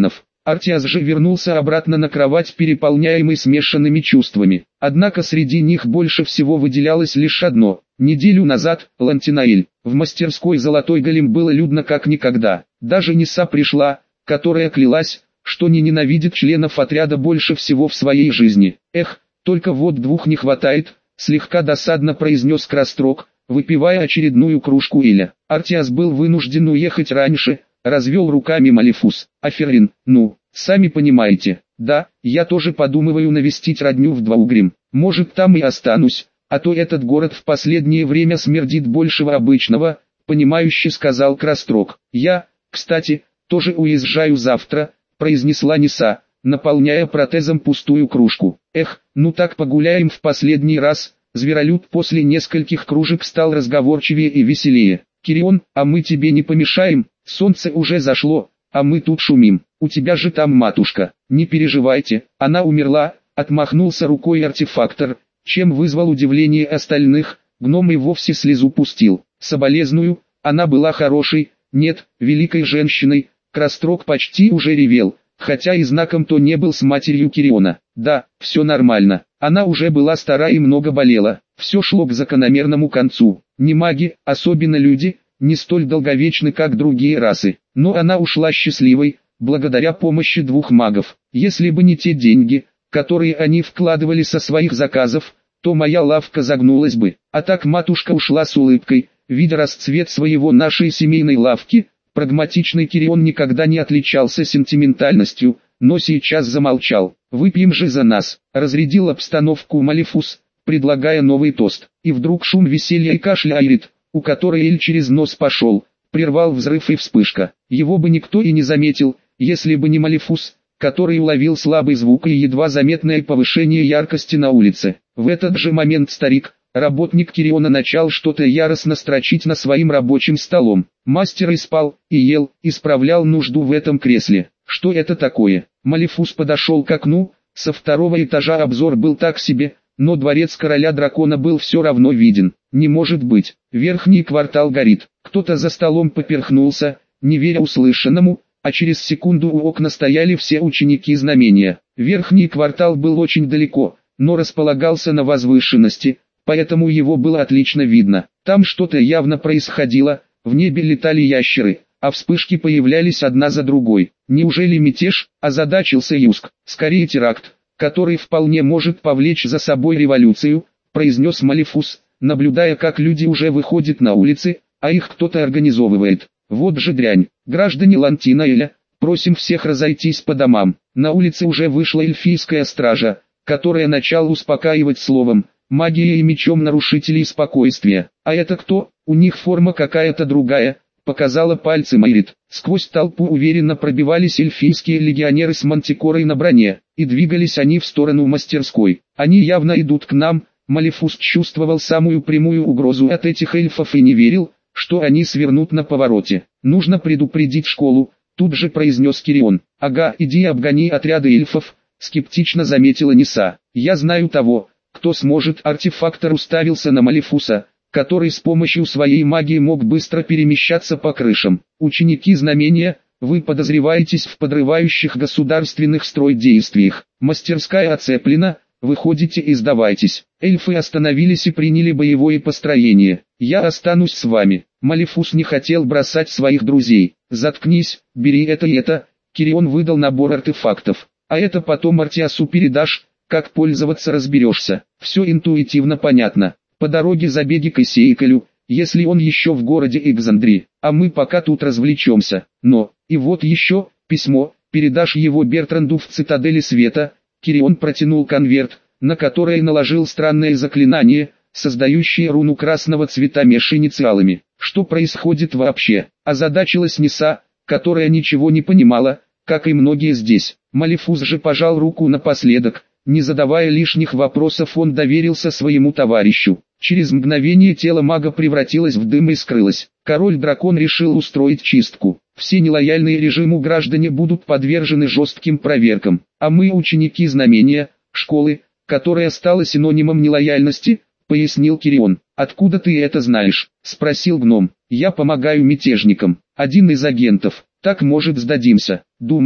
Артиас же вернулся обратно на кровать, переполняемый смешанными чувствами. Однако среди них больше всего выделялось лишь одно. Неделю назад, Лантинаэль, в мастерской «Золотой голем» было людно как никогда. Даже Ниса пришла, которая клялась, что не ненавидит членов отряда больше всего в своей жизни. «Эх, только вот двух не хватает», — слегка досадно произнес Крастрок, выпивая очередную кружку эля. Артиас был вынужден уехать раньше, развел руками Малефус. «Аферин, ну, сами понимаете, да, я тоже подумываю навестить родню в Дваугрим. Может, там и останусь, а то этот город в последнее время смердит большего обычного», — понимающе сказал Крастрок. «Я, кстати, тоже уезжаю завтра», — произнесла Ниса, наполняя протезом пустую кружку. «Эх, ну так погуляем в последний раз». Зверолюд после нескольких кружек стал разговорчивее и веселее. «Кирион, а мы тебе не помешаем? Солнце уже зашло, а мы тут шумим. У тебя же там матушка». «Не переживайте, она умерла», — отмахнулся рукой артефактор, чем вызвал удивление остальных. Гном и вовсе слезу пустил. «Соболезную, она была хорошей, нет, великой женщиной». Крастрок почти уже ревел, хотя и знаком то не был с матерью Кириона. «Да, все нормально. Она уже была стара и много болела». Все шло к закономерному концу. Не маги, особенно люди, не столь долговечны, как другие расы. Но она ушла счастливой, благодаря помощи двух магов. Если бы не те деньги, которые они вкладывали со своих заказов, то моя лавка загнулась бы. А так матушка ушла с улыбкой, видя расцвет своего нашей семейной лавки. Прагматичный Кирион никогда не отличался сентиментальностью, но сейчас замолчал. «Выпьем же за нас», — разрядил обстановку Малефус, предлагая новый тост. И вдруг шум веселья и кашля Айрит, у которой Эль через нос пошел, прервал взрыв и вспышка. Его бы никто и не заметил, если бы не Малефус, который уловил слабый звук и едва заметное повышение яркости на улице. В этот же момент старик, работник Кириона, начал что-то яростно строчить на своим рабочим столом. Мастер и спал, и ел, и справлял нужду в этом кресле. Что это такое? Малефус подошел к окну, со второго этажа обзор был так себе, но дворец короля дракона был все равно виден. Не может быть, верхний квартал горит. Кто-то за столом поперхнулся, не веря услышанному, а через секунду у окна стояли все ученики знамения. Верхний квартал был очень далеко, но располагался на возвышенности, поэтому его было отлично видно. Там что-то явно происходило, в небе летали ящеры, а вспышки появлялись одна за другой. Неужели мятеж? Озадачился Юск. Скорее теракт, который вполне может повлечь за собой революцию, произнес Малефус, наблюдая, как люди уже выходят на улицы, а их кто-то организовывает. Вот же дрянь. Граждане Лантинаэля, просим всех разойтись по домам. На улице уже вышла эльфийская стража, которая начала успокаивать словом: магией и мечом нарушителей спокойствия. А это кто? У них форма какая-то другая, показала пальцем Айрит. Сквозь толпу уверенно пробивались эльфийские легионеры с мантикорой на броне, и двигались они в сторону мастерской. Они явно идут к нам. Малефус чувствовал самую прямую угрозу от этих эльфов и не верил, что они свернут на повороте. Нужно предупредить школу, тут же произнес Кирион. Ага, иди обгони отряды эльфов, скептично заметила Ниса. Я знаю того, кто сможет. Артефактор уставился на Малефуса, который с помощью своей магии мог быстро перемещаться по крышам. Ученики знамения, вы подозреваетесь в подрывающих государственных стройдействиях. Мастерская оцеплена, выходите и сдавайтесь. Эльфы остановились и приняли боевое построение. Я останусь с вами. Малефус не хотел бросать своих друзей. Заткнись, бери это и это. Кирион выдал набор артефактов. А это потом Артиасу передашь, как пользоваться разберешься. Все интуитивно понятно. По дороге забеги к Исеикалю, если он еще в городе Экзандри, а мы пока тут развлечемся. Но, и вот еще, письмо, передашь его Бертранду в цитадели света. Кирион протянул конверт, на который наложил странное заклинание, создающее руну красного цвета меж инициалами. Что происходит вообще? Озадачилась Ниса, которая ничего не понимала, как и многие здесь. Малефус же пожал руку напоследок. Не задавая лишних вопросов, он доверился своему товарищу. Через мгновение тело мага превратилось в дым и скрылось. Король-дракон решил устроить чистку. Все нелояльные режиму граждане будут подвержены жестким проверкам. А мы, ученики знамения, школы, которая стала синонимом нелояльности, пояснил Кирион. «Откуда ты это знаешь?» – спросил гном. «Я помогаю мятежникам. Один из агентов. Так, может, сдадимся?» «Думаете?»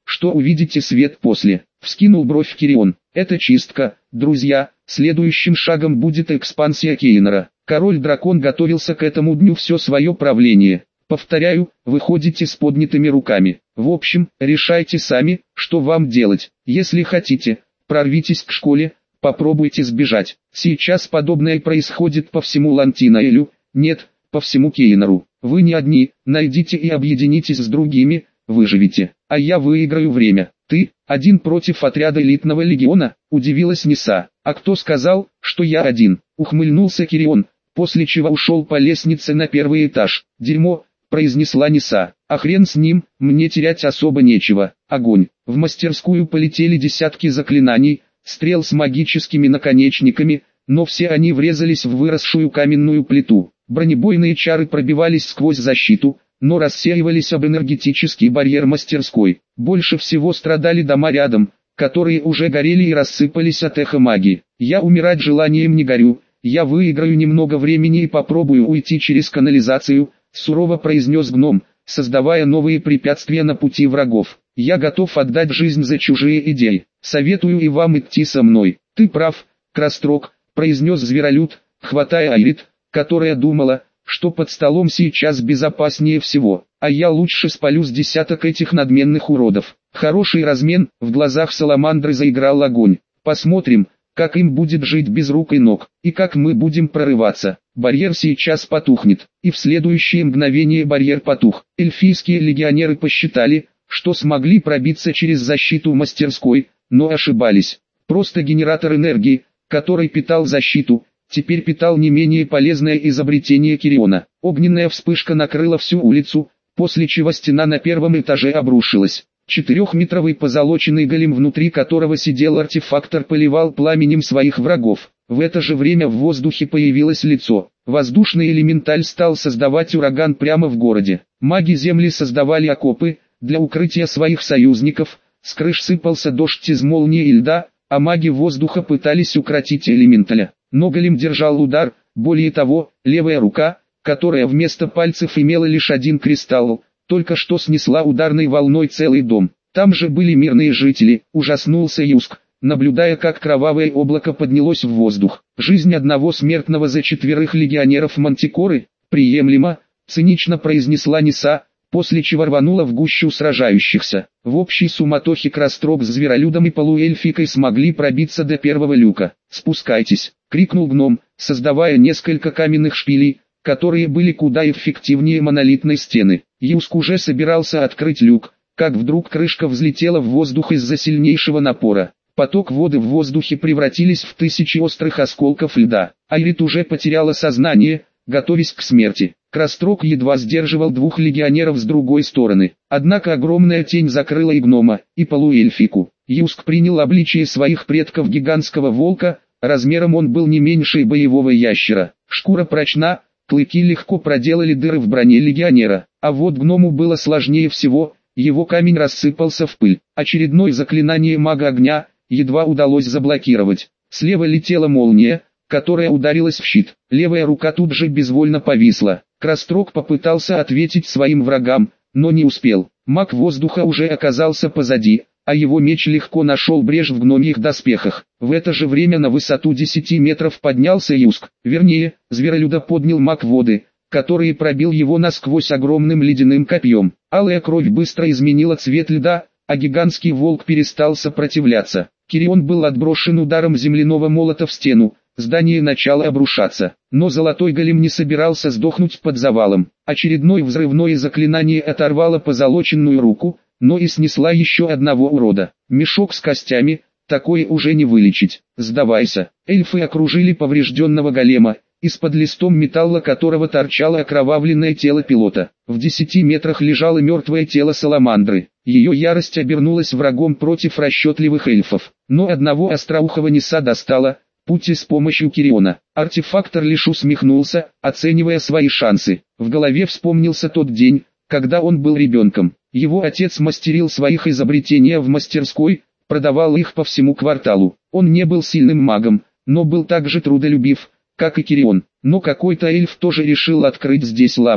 что увидите свет после. Вскинул бровь Кирион. Это чистка, друзья, следующим шагом будет экспансия Кейнора. Король-дракон готовился к этому дню все свое правление. Повторяю, вы ходите с поднятыми руками. В общем, решайте сами, что вам делать. Если хотите, прорвитесь к школе, попробуйте сбежать. Сейчас подобное происходит по всему Лантинаэлю, нет, по всему Кейнору. Вы не одни, найдите и объединитесь с другими, выживете. А я выиграю время. Ты, один против отряда элитного легиона, удивилась Ниса. А кто сказал, что я один? Ухмыльнулся Кирион, после чего ушел по лестнице на первый этаж. Дерьмо, произнесла Ниса. А хрен с ним, мне терять особо нечего. Огонь. В мастерскую полетели десятки заклинаний, стрел с магическими наконечниками, но все они врезались в выросшую каменную плиту. Бронебойные чары пробивались сквозь защиту, но рассеивались об энергетический барьер мастерской. Больше всего страдали дома рядом, которые уже горели и рассыпались от эха магии. Я умирать желанием не горю, я выиграю немного времени и попробую уйти через канализацию, сурово произнес гном, создавая новые препятствия на пути врагов. Я готов отдать жизнь за чужие идеи. Советую и вам идти со мной. Ты прав, Крастрок, произнес зверолюд, хватая Айрит, которая думала, что под столом сейчас безопаснее всего, а я лучше спалю с десяток этих надменных уродов. Хороший размен, в глазах Саламандры заиграл огонь. Посмотрим, как им будет жить без рук и ног, и как мы будем прорываться. Барьер сейчас потухнет, и в следующее мгновение барьер потух. Эльфийские легионеры посчитали, что смогли пробиться через защиту мастерской, но ошибались. Просто генератор энергии, который питал защиту, теперь питал не менее полезное изобретение Кириона. Огненная вспышка накрыла всю улицу, после чего стена на первом этаже обрушилась. 4-метровый позолоченный голем, внутри которого сидел артефактор, поливал пламенем своих врагов. В это же время в воздухе появилось лицо. Воздушный элементаль стал создавать ураган прямо в городе. Маги земли создавали окопы для укрытия своих союзников, с крыш сыпался дождь из молнии и льда, а маги воздуха пытались укротить элементаля. Но голем держал удар, более того, левая рука, которая вместо пальцев имела лишь один кристалл, только что снесла ударной волной целый дом. Там же были мирные жители, ужаснулся Юск, наблюдая, как кровавое облако поднялось в воздух. Жизнь одного смертного за 4 легионеров Мантикоры, приемлемо, цинично произнесла Ниса, после чего рванула в гущу сражающихся. В общей суматохе Крастрок с зверолюдом и полуэльфикой смогли пробиться до первого люка. «Спускайтесь!» — крикнул гном, создавая несколько каменных шпилей, которые были куда эффективнее монолитной стены. Юск уже собирался открыть люк, как вдруг крышка взлетела в воздух из-за сильнейшего напора. Поток воды в воздухе превратились в тысячи острых осколков льда. Айрит уже потеряла сознание, готовясь к смерти. Крастрок едва сдерживал 2 легионеров с другой стороны. Однако огромная тень закрыла и гнома, и полуэльфику. Юск принял обличие своих предков гигантского волка, размером он был не меньше боевого ящера. Шкура прочна, клыки легко проделали дыры в броне легионера. А вот гному было сложнее всего, его камень рассыпался в пыль. Очередное заклинание мага огня едва удалось заблокировать. Слева летела молния, которая ударилась в щит. Левая рука тут же безвольно повисла. Крастрок попытался ответить своим врагам, но не успел. Маг воздуха уже оказался позади, а его меч легко нашел брешь в гномьих доспехах. В это же время на высоту 10 метров поднялся Юск. Вернее, зверолюда поднял маг воды, который пробил его насквозь огромным ледяным копьем. Алая кровь быстро изменила цвет льда, а гигантский волк перестал сопротивляться. Кирион был отброшен ударом земляного молота в стену. Здание начало обрушаться, но золотой голем не собирался сдохнуть под завалом. Очередное взрывное заклинание оторвало позолоченную руку, но и снесла еще одного урода. Мешок с костями, такое уже не вылечить. Сдавайся. Эльфы окружили поврежденного голема, из-под листом металла которого торчало окровавленное тело пилота. В 10 метрах лежало мертвое тело Саламандры. Ее ярость обернулась врагом против расчетливых эльфов. Но одного остроухого Ниса достала, пути с помощью Кириона. Артефактор лишь усмехнулся, оценивая свои шансы. В голове вспомнился тот день, когда он был ребенком. Его отец мастерил своих изобретения в мастерской, продавал их по всему кварталу. Он не был сильным магом, но был так же трудолюбив, как и Кирион. Но какой-то эльф тоже решил открыть здесь лавку.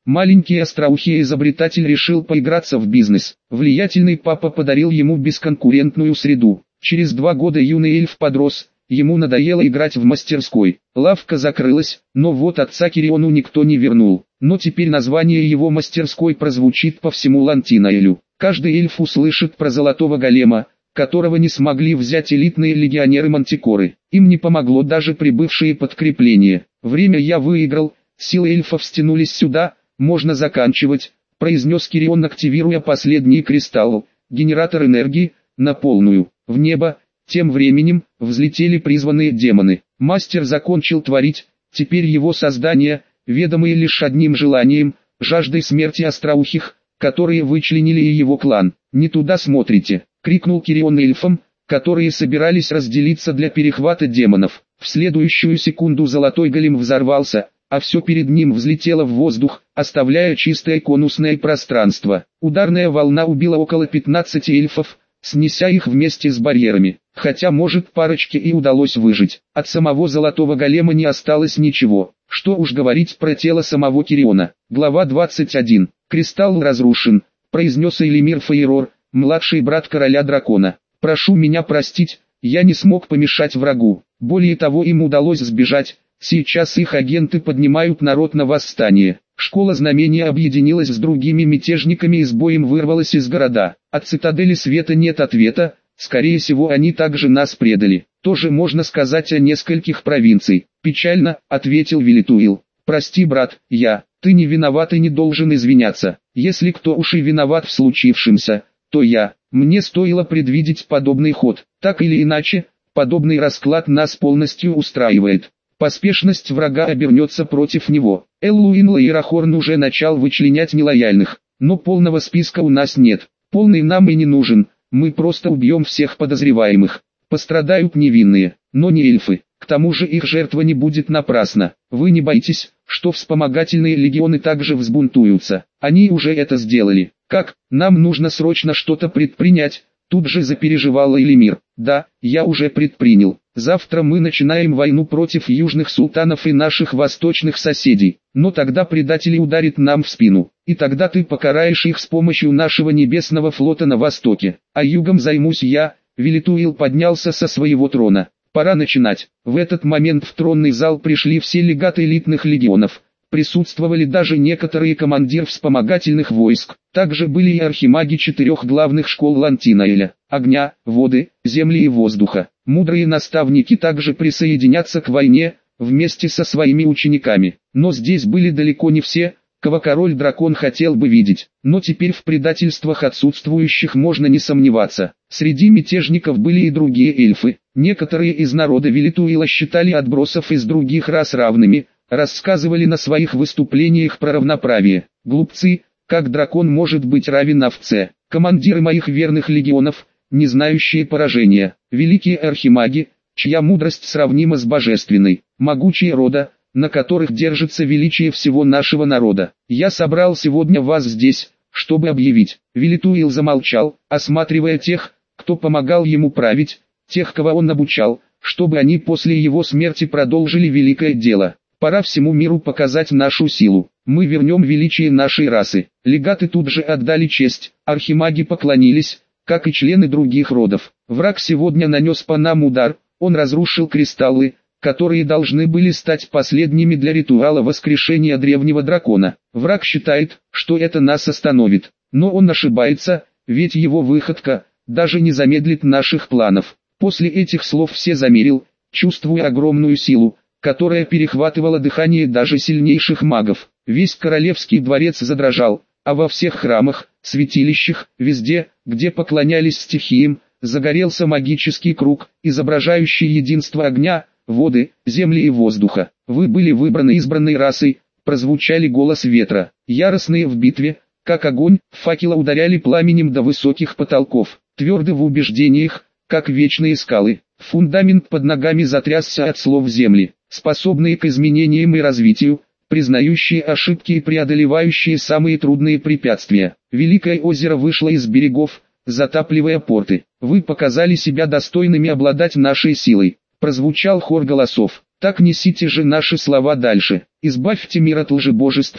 Маленький остроухий изобретатель решил поиграться в бизнес. Влиятельный папа подарил ему бесконкурентную среду. Через 2 года юный эльф подрос, ему надоело играть в мастерской. Лавка закрылась, но вот отца Кириону никто не вернул. Но теперь название его мастерской прозвучит по всему Лантинаэлю. Каждый эльф услышит про золотого голема, которого не смогли взять элитные легионеры Мантикоры. Им не помогло даже прибывшие подкрепления. Время я выиграл, силы эльфов стянулись сюда, можно заканчивать, произнес Кирион, активируя последний кристалл, генератор энергии, на полную. В небо, тем временем, взлетели призванные демоны. Мастер закончил творить, теперь его создания, ведомые лишь одним желанием, жаждой смерти остроухих, которые вычленили и его клан. «Не туда смотрите!» — крикнул Кирион эльфам, которые собирались разделиться для перехвата демонов. В следующую секунду золотой голем взорвался, а все перед ним взлетело в воздух, оставляя чистое конусное пространство. Ударная волна убила около 15 эльфов, снеся их вместе с барьерами. Хотя может парочке и удалось выжить. От самого золотого голема не осталось ничего. Что уж говорить про тело самого Кириона. Глава 21. «Кристалл разрушен», произнес Элимир Фейрор, младший брат короля дракона. «Прошу меня простить, я не смог помешать врагу. Более того, им удалось сбежать. Сейчас их агенты поднимают народ на восстание». Школа Знамения объединилась с другими мятежниками и с боем вырвалась из города. От цитадели света нет ответа, скорее всего они также нас предали. Тоже можно сказать о нескольких провинций. Печально, ответил Велитуил. Прости, брат, ты не виноват и не должен извиняться. Если кто уж и виноват в случившемся, то я. Мне стоило предвидеть подобный ход. Так или иначе, подобный расклад нас полностью устраивает. Поспешность врага обернется против него. Эллуин Лаирахорн уже начал вычленять нелояльных, но полного списка у нас нет. Полный нам и не нужен, мы просто убьем всех подозреваемых. Пострадают невинные, но не эльфы. К тому же их жертва не будет напрасна. Вы не боитесь, что вспомогательные легионы также взбунтуются? Они уже это сделали. Как? Нам нужно срочно что-то предпринять. Тут же запереживала Элимир. Да, я уже предпринял. Завтра мы начинаем войну против южных султанов и наших восточных соседей. Но тогда предатели ударят нам в спину. И тогда ты покараешь их с помощью нашего небесного флота на востоке. А югом займусь я. Велитуил поднялся со своего трона. Пора начинать. В этот момент в тронный зал пришли все легаты элитных легионов. Присутствовали даже некоторые командиры вспомогательных войск. Также были и архимаги 4 главных школ Лантинаэля: огня, воды, земли и воздуха. Мудрые наставники также присоединятся к войне, вместе со своими учениками. Но здесь были далеко не все, кого король-дракон хотел бы видеть. Но теперь в предательствах отсутствующих можно не сомневаться. Среди мятежников были и другие эльфы. Некоторые из народа Велитуила считали отбросов из других рас равными, рассказывали на своих выступлениях про равноправие. Глупцы, как дракон может быть равен овце? Командиры моих верных легионов, не знающие поражения, великие архимаги, чья мудрость сравнима с божественной, могучие рода, на которых держится величие всего нашего народа. Я собрал сегодня вас здесь, чтобы объявить. Велитуил замолчал, осматривая тех, кто помогал ему править, тех, кого он обучал, чтобы они после его смерти продолжили великое дело. Пора всему миру показать нашу силу. Мы вернем величие нашей расы. Легаты тут же отдали честь, архимаги поклонились, как и члены других родов. Враг сегодня нанес по нам удар, он разрушил кристаллы, которые должны были стать последними для ритуала воскрешения древнего дракона. Враг считает, что это нас остановит, но он ошибается, ведь его выходка даже не замедлит наших планов. После этих слов все замерил, чувствуя огромную силу, которая перехватывала дыхание даже сильнейших магов. Весь королевский дворец задрожал, а во всех храмах, святилищах, везде, где поклонялись стихиям, загорелся магический круг, изображающий единство огня, воды, земли и воздуха. Вы были выбраны избранной расой, прозвучали голос ветра. Яростные в битве, как огонь, факела ударяли пламенем до высоких потолков. Тверды в убеждениях, как вечные скалы. Фундамент под ногами затрясся от слов земли, способные к изменениям и развитию, признающие ошибки и преодолевающие самые трудные препятствия. Великое озеро вышло из берегов, затапливая порты. Вы показали себя достойными обладать нашей силой. Прозвучал хор голосов. Так несите же наши слова дальше. Избавьте мир от лжебожеств,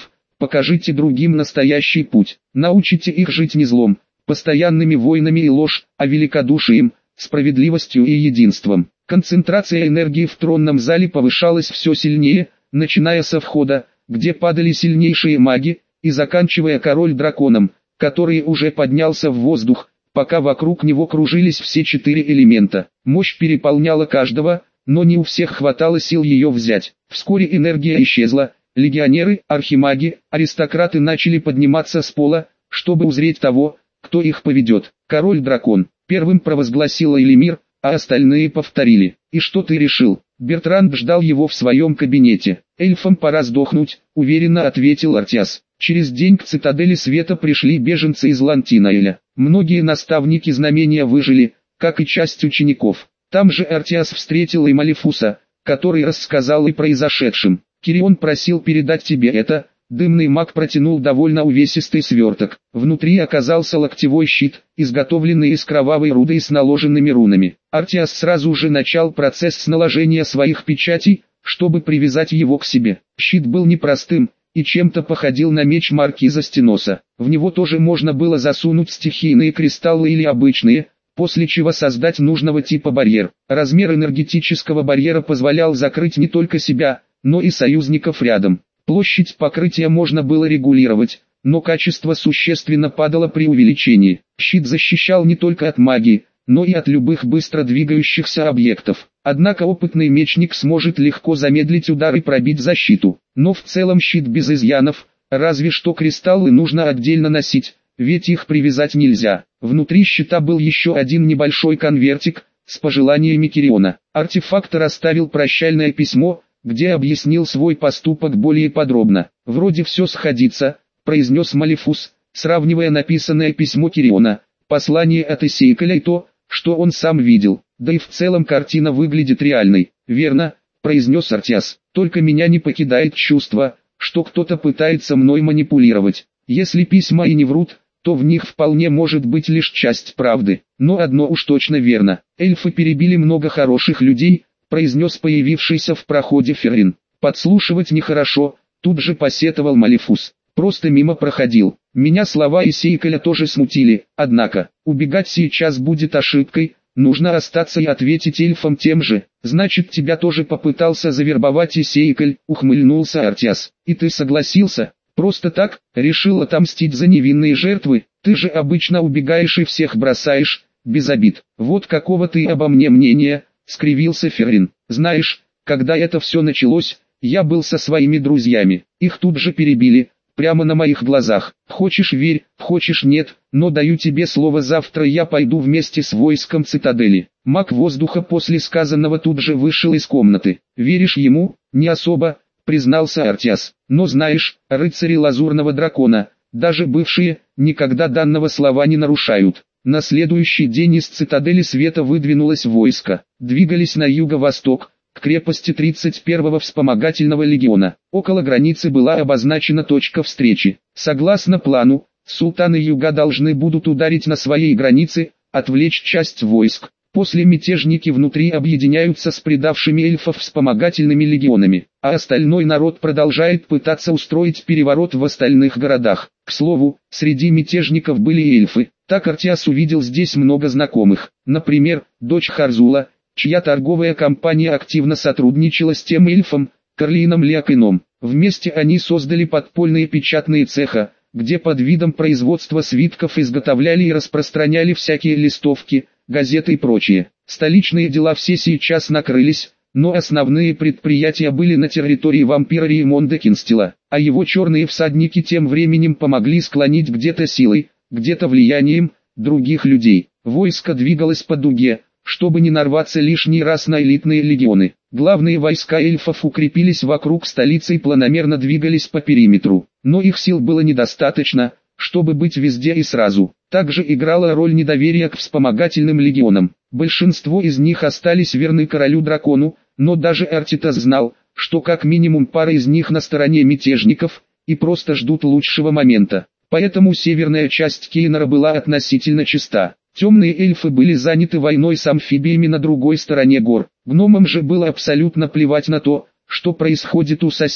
покажите другим настоящий путь, научите их жить не злом, постоянными войнами и ложь, а великодушием, справедливостью и единством. Концентрация энергии в тронном зале повышалась все сильнее, начиная со входа, где падали сильнейшие маги, и заканчивая король-драконом, который уже поднялся в воздух, пока вокруг него кружились все 4 элемента. Мощь переполняла каждого, но не у всех хватало сил ее взять. Вскоре энергия исчезла, легионеры, архимаги, аристократы начали подниматься с пола, чтобы узреть того, кто их поведет. Король-дракон первым провозгласил Элимир, а остальные повторили. «И что ты решил?» Бертранд ждал его в своем кабинете. «Эльфам пора сдохнуть», — уверенно ответил Артиас. Через день к цитадели света пришли беженцы из Лантинаэля. Многие наставники знамения выжили, как и часть учеников. Там же Артиас встретил и Малефуса, который рассказал и произошедшем. «Кирион просил передать тебе это». Дымный маг протянул довольно увесистый сверток. Внутри оказался локтевой щит, изготовленный из кровавой руды и с наложенными рунами. Артиас сразу же начал процесс с наложения своих печатей, чтобы привязать его к себе. Щит был непростым и чем-то походил на меч маркиза Стеноса. В него тоже можно было засунуть стихийные кристаллы или обычные, после чего создать нужного типа барьер. Размер энергетического барьера позволял закрыть не только себя, но и союзников рядом. Площадь покрытия можно было регулировать, но качество существенно падало при увеличении. Щит защищал не только от магии, но и от любых быстро двигающихся объектов. Однако опытный мечник сможет легко замедлить удар и пробить защиту. Но в целом щит без изъянов, разве что кристаллы нужно отдельно носить, ведь их привязать нельзя. Внутри щита был еще один небольшой конвертик с пожеланиями Кириона. Артефактор оставил прощальное письмо, где объяснил свой поступок более подробно. «Вроде все сходится», — произнес Малефус, сравнивая написанное письмо Кириона, послание от Исейкаля и то, что он сам видел. «Да и в целом картина выглядит реальной». «Верно», — произнес Артиас, — «только меня не покидает чувство, что кто-то пытается мной манипулировать. Если письма и не врут, то в них вполне может быть лишь часть правды. Но одно уж точно верно. Эльфы перебили много хороших людей», — произнес появившийся в проходе Феррин. «Подслушивать нехорошо», — тут же посетовал Малефус. «Просто мимо проходил. Меня слова Исейкаля тоже смутили, однако, убегать сейчас будет ошибкой, нужно остаться и ответить эльфам тем же». «Значит, тебя тоже попытался завербовать Исейкаль», — ухмыльнулся Артиас. «И ты согласился? Просто так, решил отомстить за невинные жертвы? Ты же обычно убегаешь и всех бросаешь, без обид. Вот какого ты обо мне мнения?» — скривился Феррин. «Знаешь, когда это все началось, я был со своими друзьями. Их тут же перебили, прямо на моих глазах. Хочешь верь, хочешь нет, но даю тебе слово, завтра я пойду вместе с войском цитадели». Маг воздуха после сказанного тут же вышел из комнаты. «Веришь ему?» «Не особо», — признался Артиас. «Но знаешь, рыцари Лазурного Дракона, даже бывшие, никогда данного слова не нарушают». На следующий день из цитадели света выдвинулось войско. Двигались на юго-восток, к крепости 31-го вспомогательного легиона. Около границы была обозначена точка встречи. Согласно плану, султаны юга должны будут ударить на своей границе, отвлечь часть войск. После мятежники внутри объединяются с предавшими эльфов вспомогательными легионами, а остальной народ продолжает пытаться устроить переворот в остальных городах. К слову, среди мятежников были и эльфы. Так Артиас увидел здесь много знакомых. Например, дочь Харзула, чья торговая компания активно сотрудничала с тем эльфом, Карлином Лиакином. Вместе они создали подпольные печатные цеха, где под видом производства свитков изготовляли и распространяли всякие листовки, газеты и прочее. Столичные дела все сейчас накрылись, но основные предприятия были на территории вампира Реймонда Кинстила, а его черные всадники тем временем помогли склонить где-то силой, где-то влиянием, других людей. Войско двигалось по дуге, чтобы не нарваться лишний раз на элитные легионы. Главные войска эльфов укрепились вокруг столицы и планомерно двигались по периметру, но их сил было недостаточно, чтобы быть везде и сразу. Также играла роль недоверия к вспомогательным легионам. Большинство из них остались верны королю-дракону, но даже Артитас знал, что как минимум пара из них на стороне мятежников, и просто ждут лучшего момента. Поэтому северная часть Кейнора была относительно чиста. Темные эльфы были заняты войной с амфибиями на другой стороне гор. Гномам же было абсолютно плевать на то, что происходит у соседей.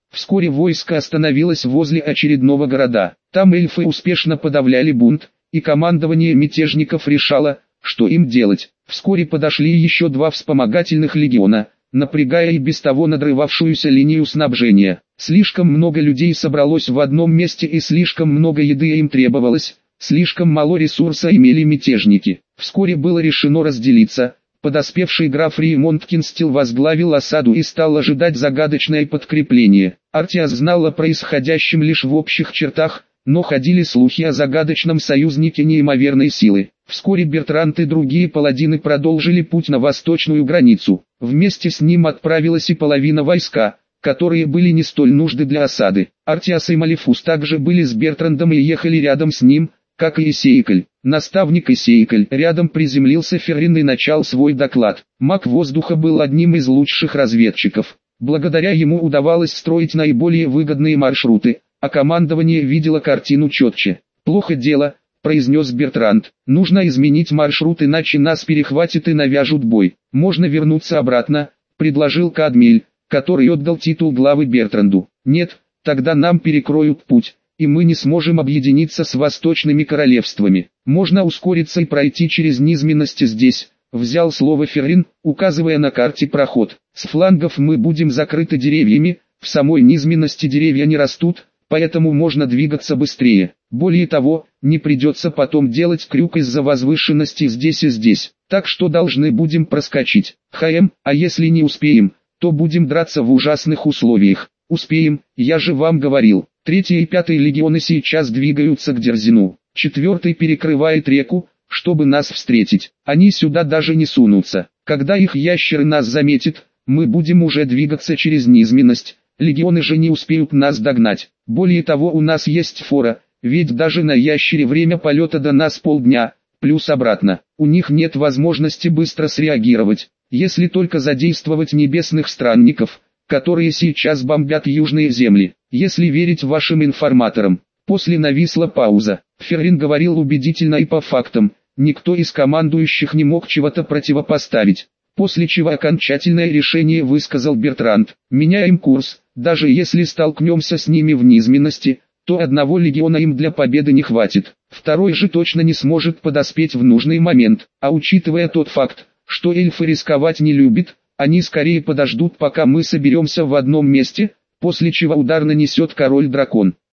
Вскоре войско остановилось возле очередного города. Там эльфы успешно подавляли бунт, и командование мятежников решало, что им делать. Вскоре подошли еще два вспомогательных легиона, напрягая и без того надрывавшуюся линию снабжения. Слишком много людей собралось в одном месте и слишком много еды им требовалось, слишком мало ресурса имели мятежники. Вскоре было решено разделиться. Подоспевший граф Риемонт Кинстил возглавил осаду и стал ожидать загадочное подкрепление. Артиас знал о происходящем лишь в общих чертах, но ходили слухи о загадочном союзнике неимоверной силы. Вскоре Бертранд и другие паладины продолжили путь на восточную границу. Вместе с ним отправилась и половина войска, которые были не столь нужны для осады. Артиас и Малефус также были с Бертрандом и ехали рядом с ним, как и Исейкль. Наставник Исейкль рядом приземлился Феррин и начал свой доклад. Маг воздуха был одним из лучших разведчиков. Благодаря ему удавалось строить наиболее выгодные маршруты, а командование видело картину четче. «Плохо дело», — произнес Бертранд. «Нужно изменить маршрут, иначе нас перехватят и навяжут бой. Можно вернуться обратно», — предложил Кадмель, который отдал титул главы Бертранду. «Нет, тогда нам перекроют путь, и мы не сможем объединиться с восточными королевствами. Можно ускориться и пройти через низменности здесь», — взял слово Феррин, указывая на карте проход. «С флангов мы будем закрыты деревьями, в самой низменности деревья не растут, поэтому можно двигаться быстрее. Более того, не придется потом делать крюк из-за возвышенности здесь и здесь. Так что должны будем проскочить. А если не успеем, то будем драться в ужасных условиях». «Успеем, я же вам говорил». 3-й и 5-й легионы сейчас двигаются к Дерзину. 4-й перекрывает реку, чтобы нас встретить. Они сюда даже не сунутся. Когда их ящеры нас заметят, мы будем уже двигаться через низменность. Легионы же не успеют нас догнать. Более того, у нас есть фора, ведь даже на ящере время полета до нас полдня, плюс обратно. У них нет возможности быстро среагировать, если только задействовать небесных странников, которые сейчас бомбят южные земли. Если верить вашим информаторам. После нависла пауза. Феррин говорил убедительно и по фактам. Никто из командующих не мог чего-то противопоставить. После чего окончательное решение высказал Бертранд. «Меняем курс. Даже если столкнемся с ними в низменности, то одного легиона им для победы не хватит. Второй же точно не сможет подоспеть в нужный момент. А учитывая тот факт, что эльфы рисковать не любят, они скорее подождут, пока мы соберемся в одном месте, после чего удар нанесет король-дракон.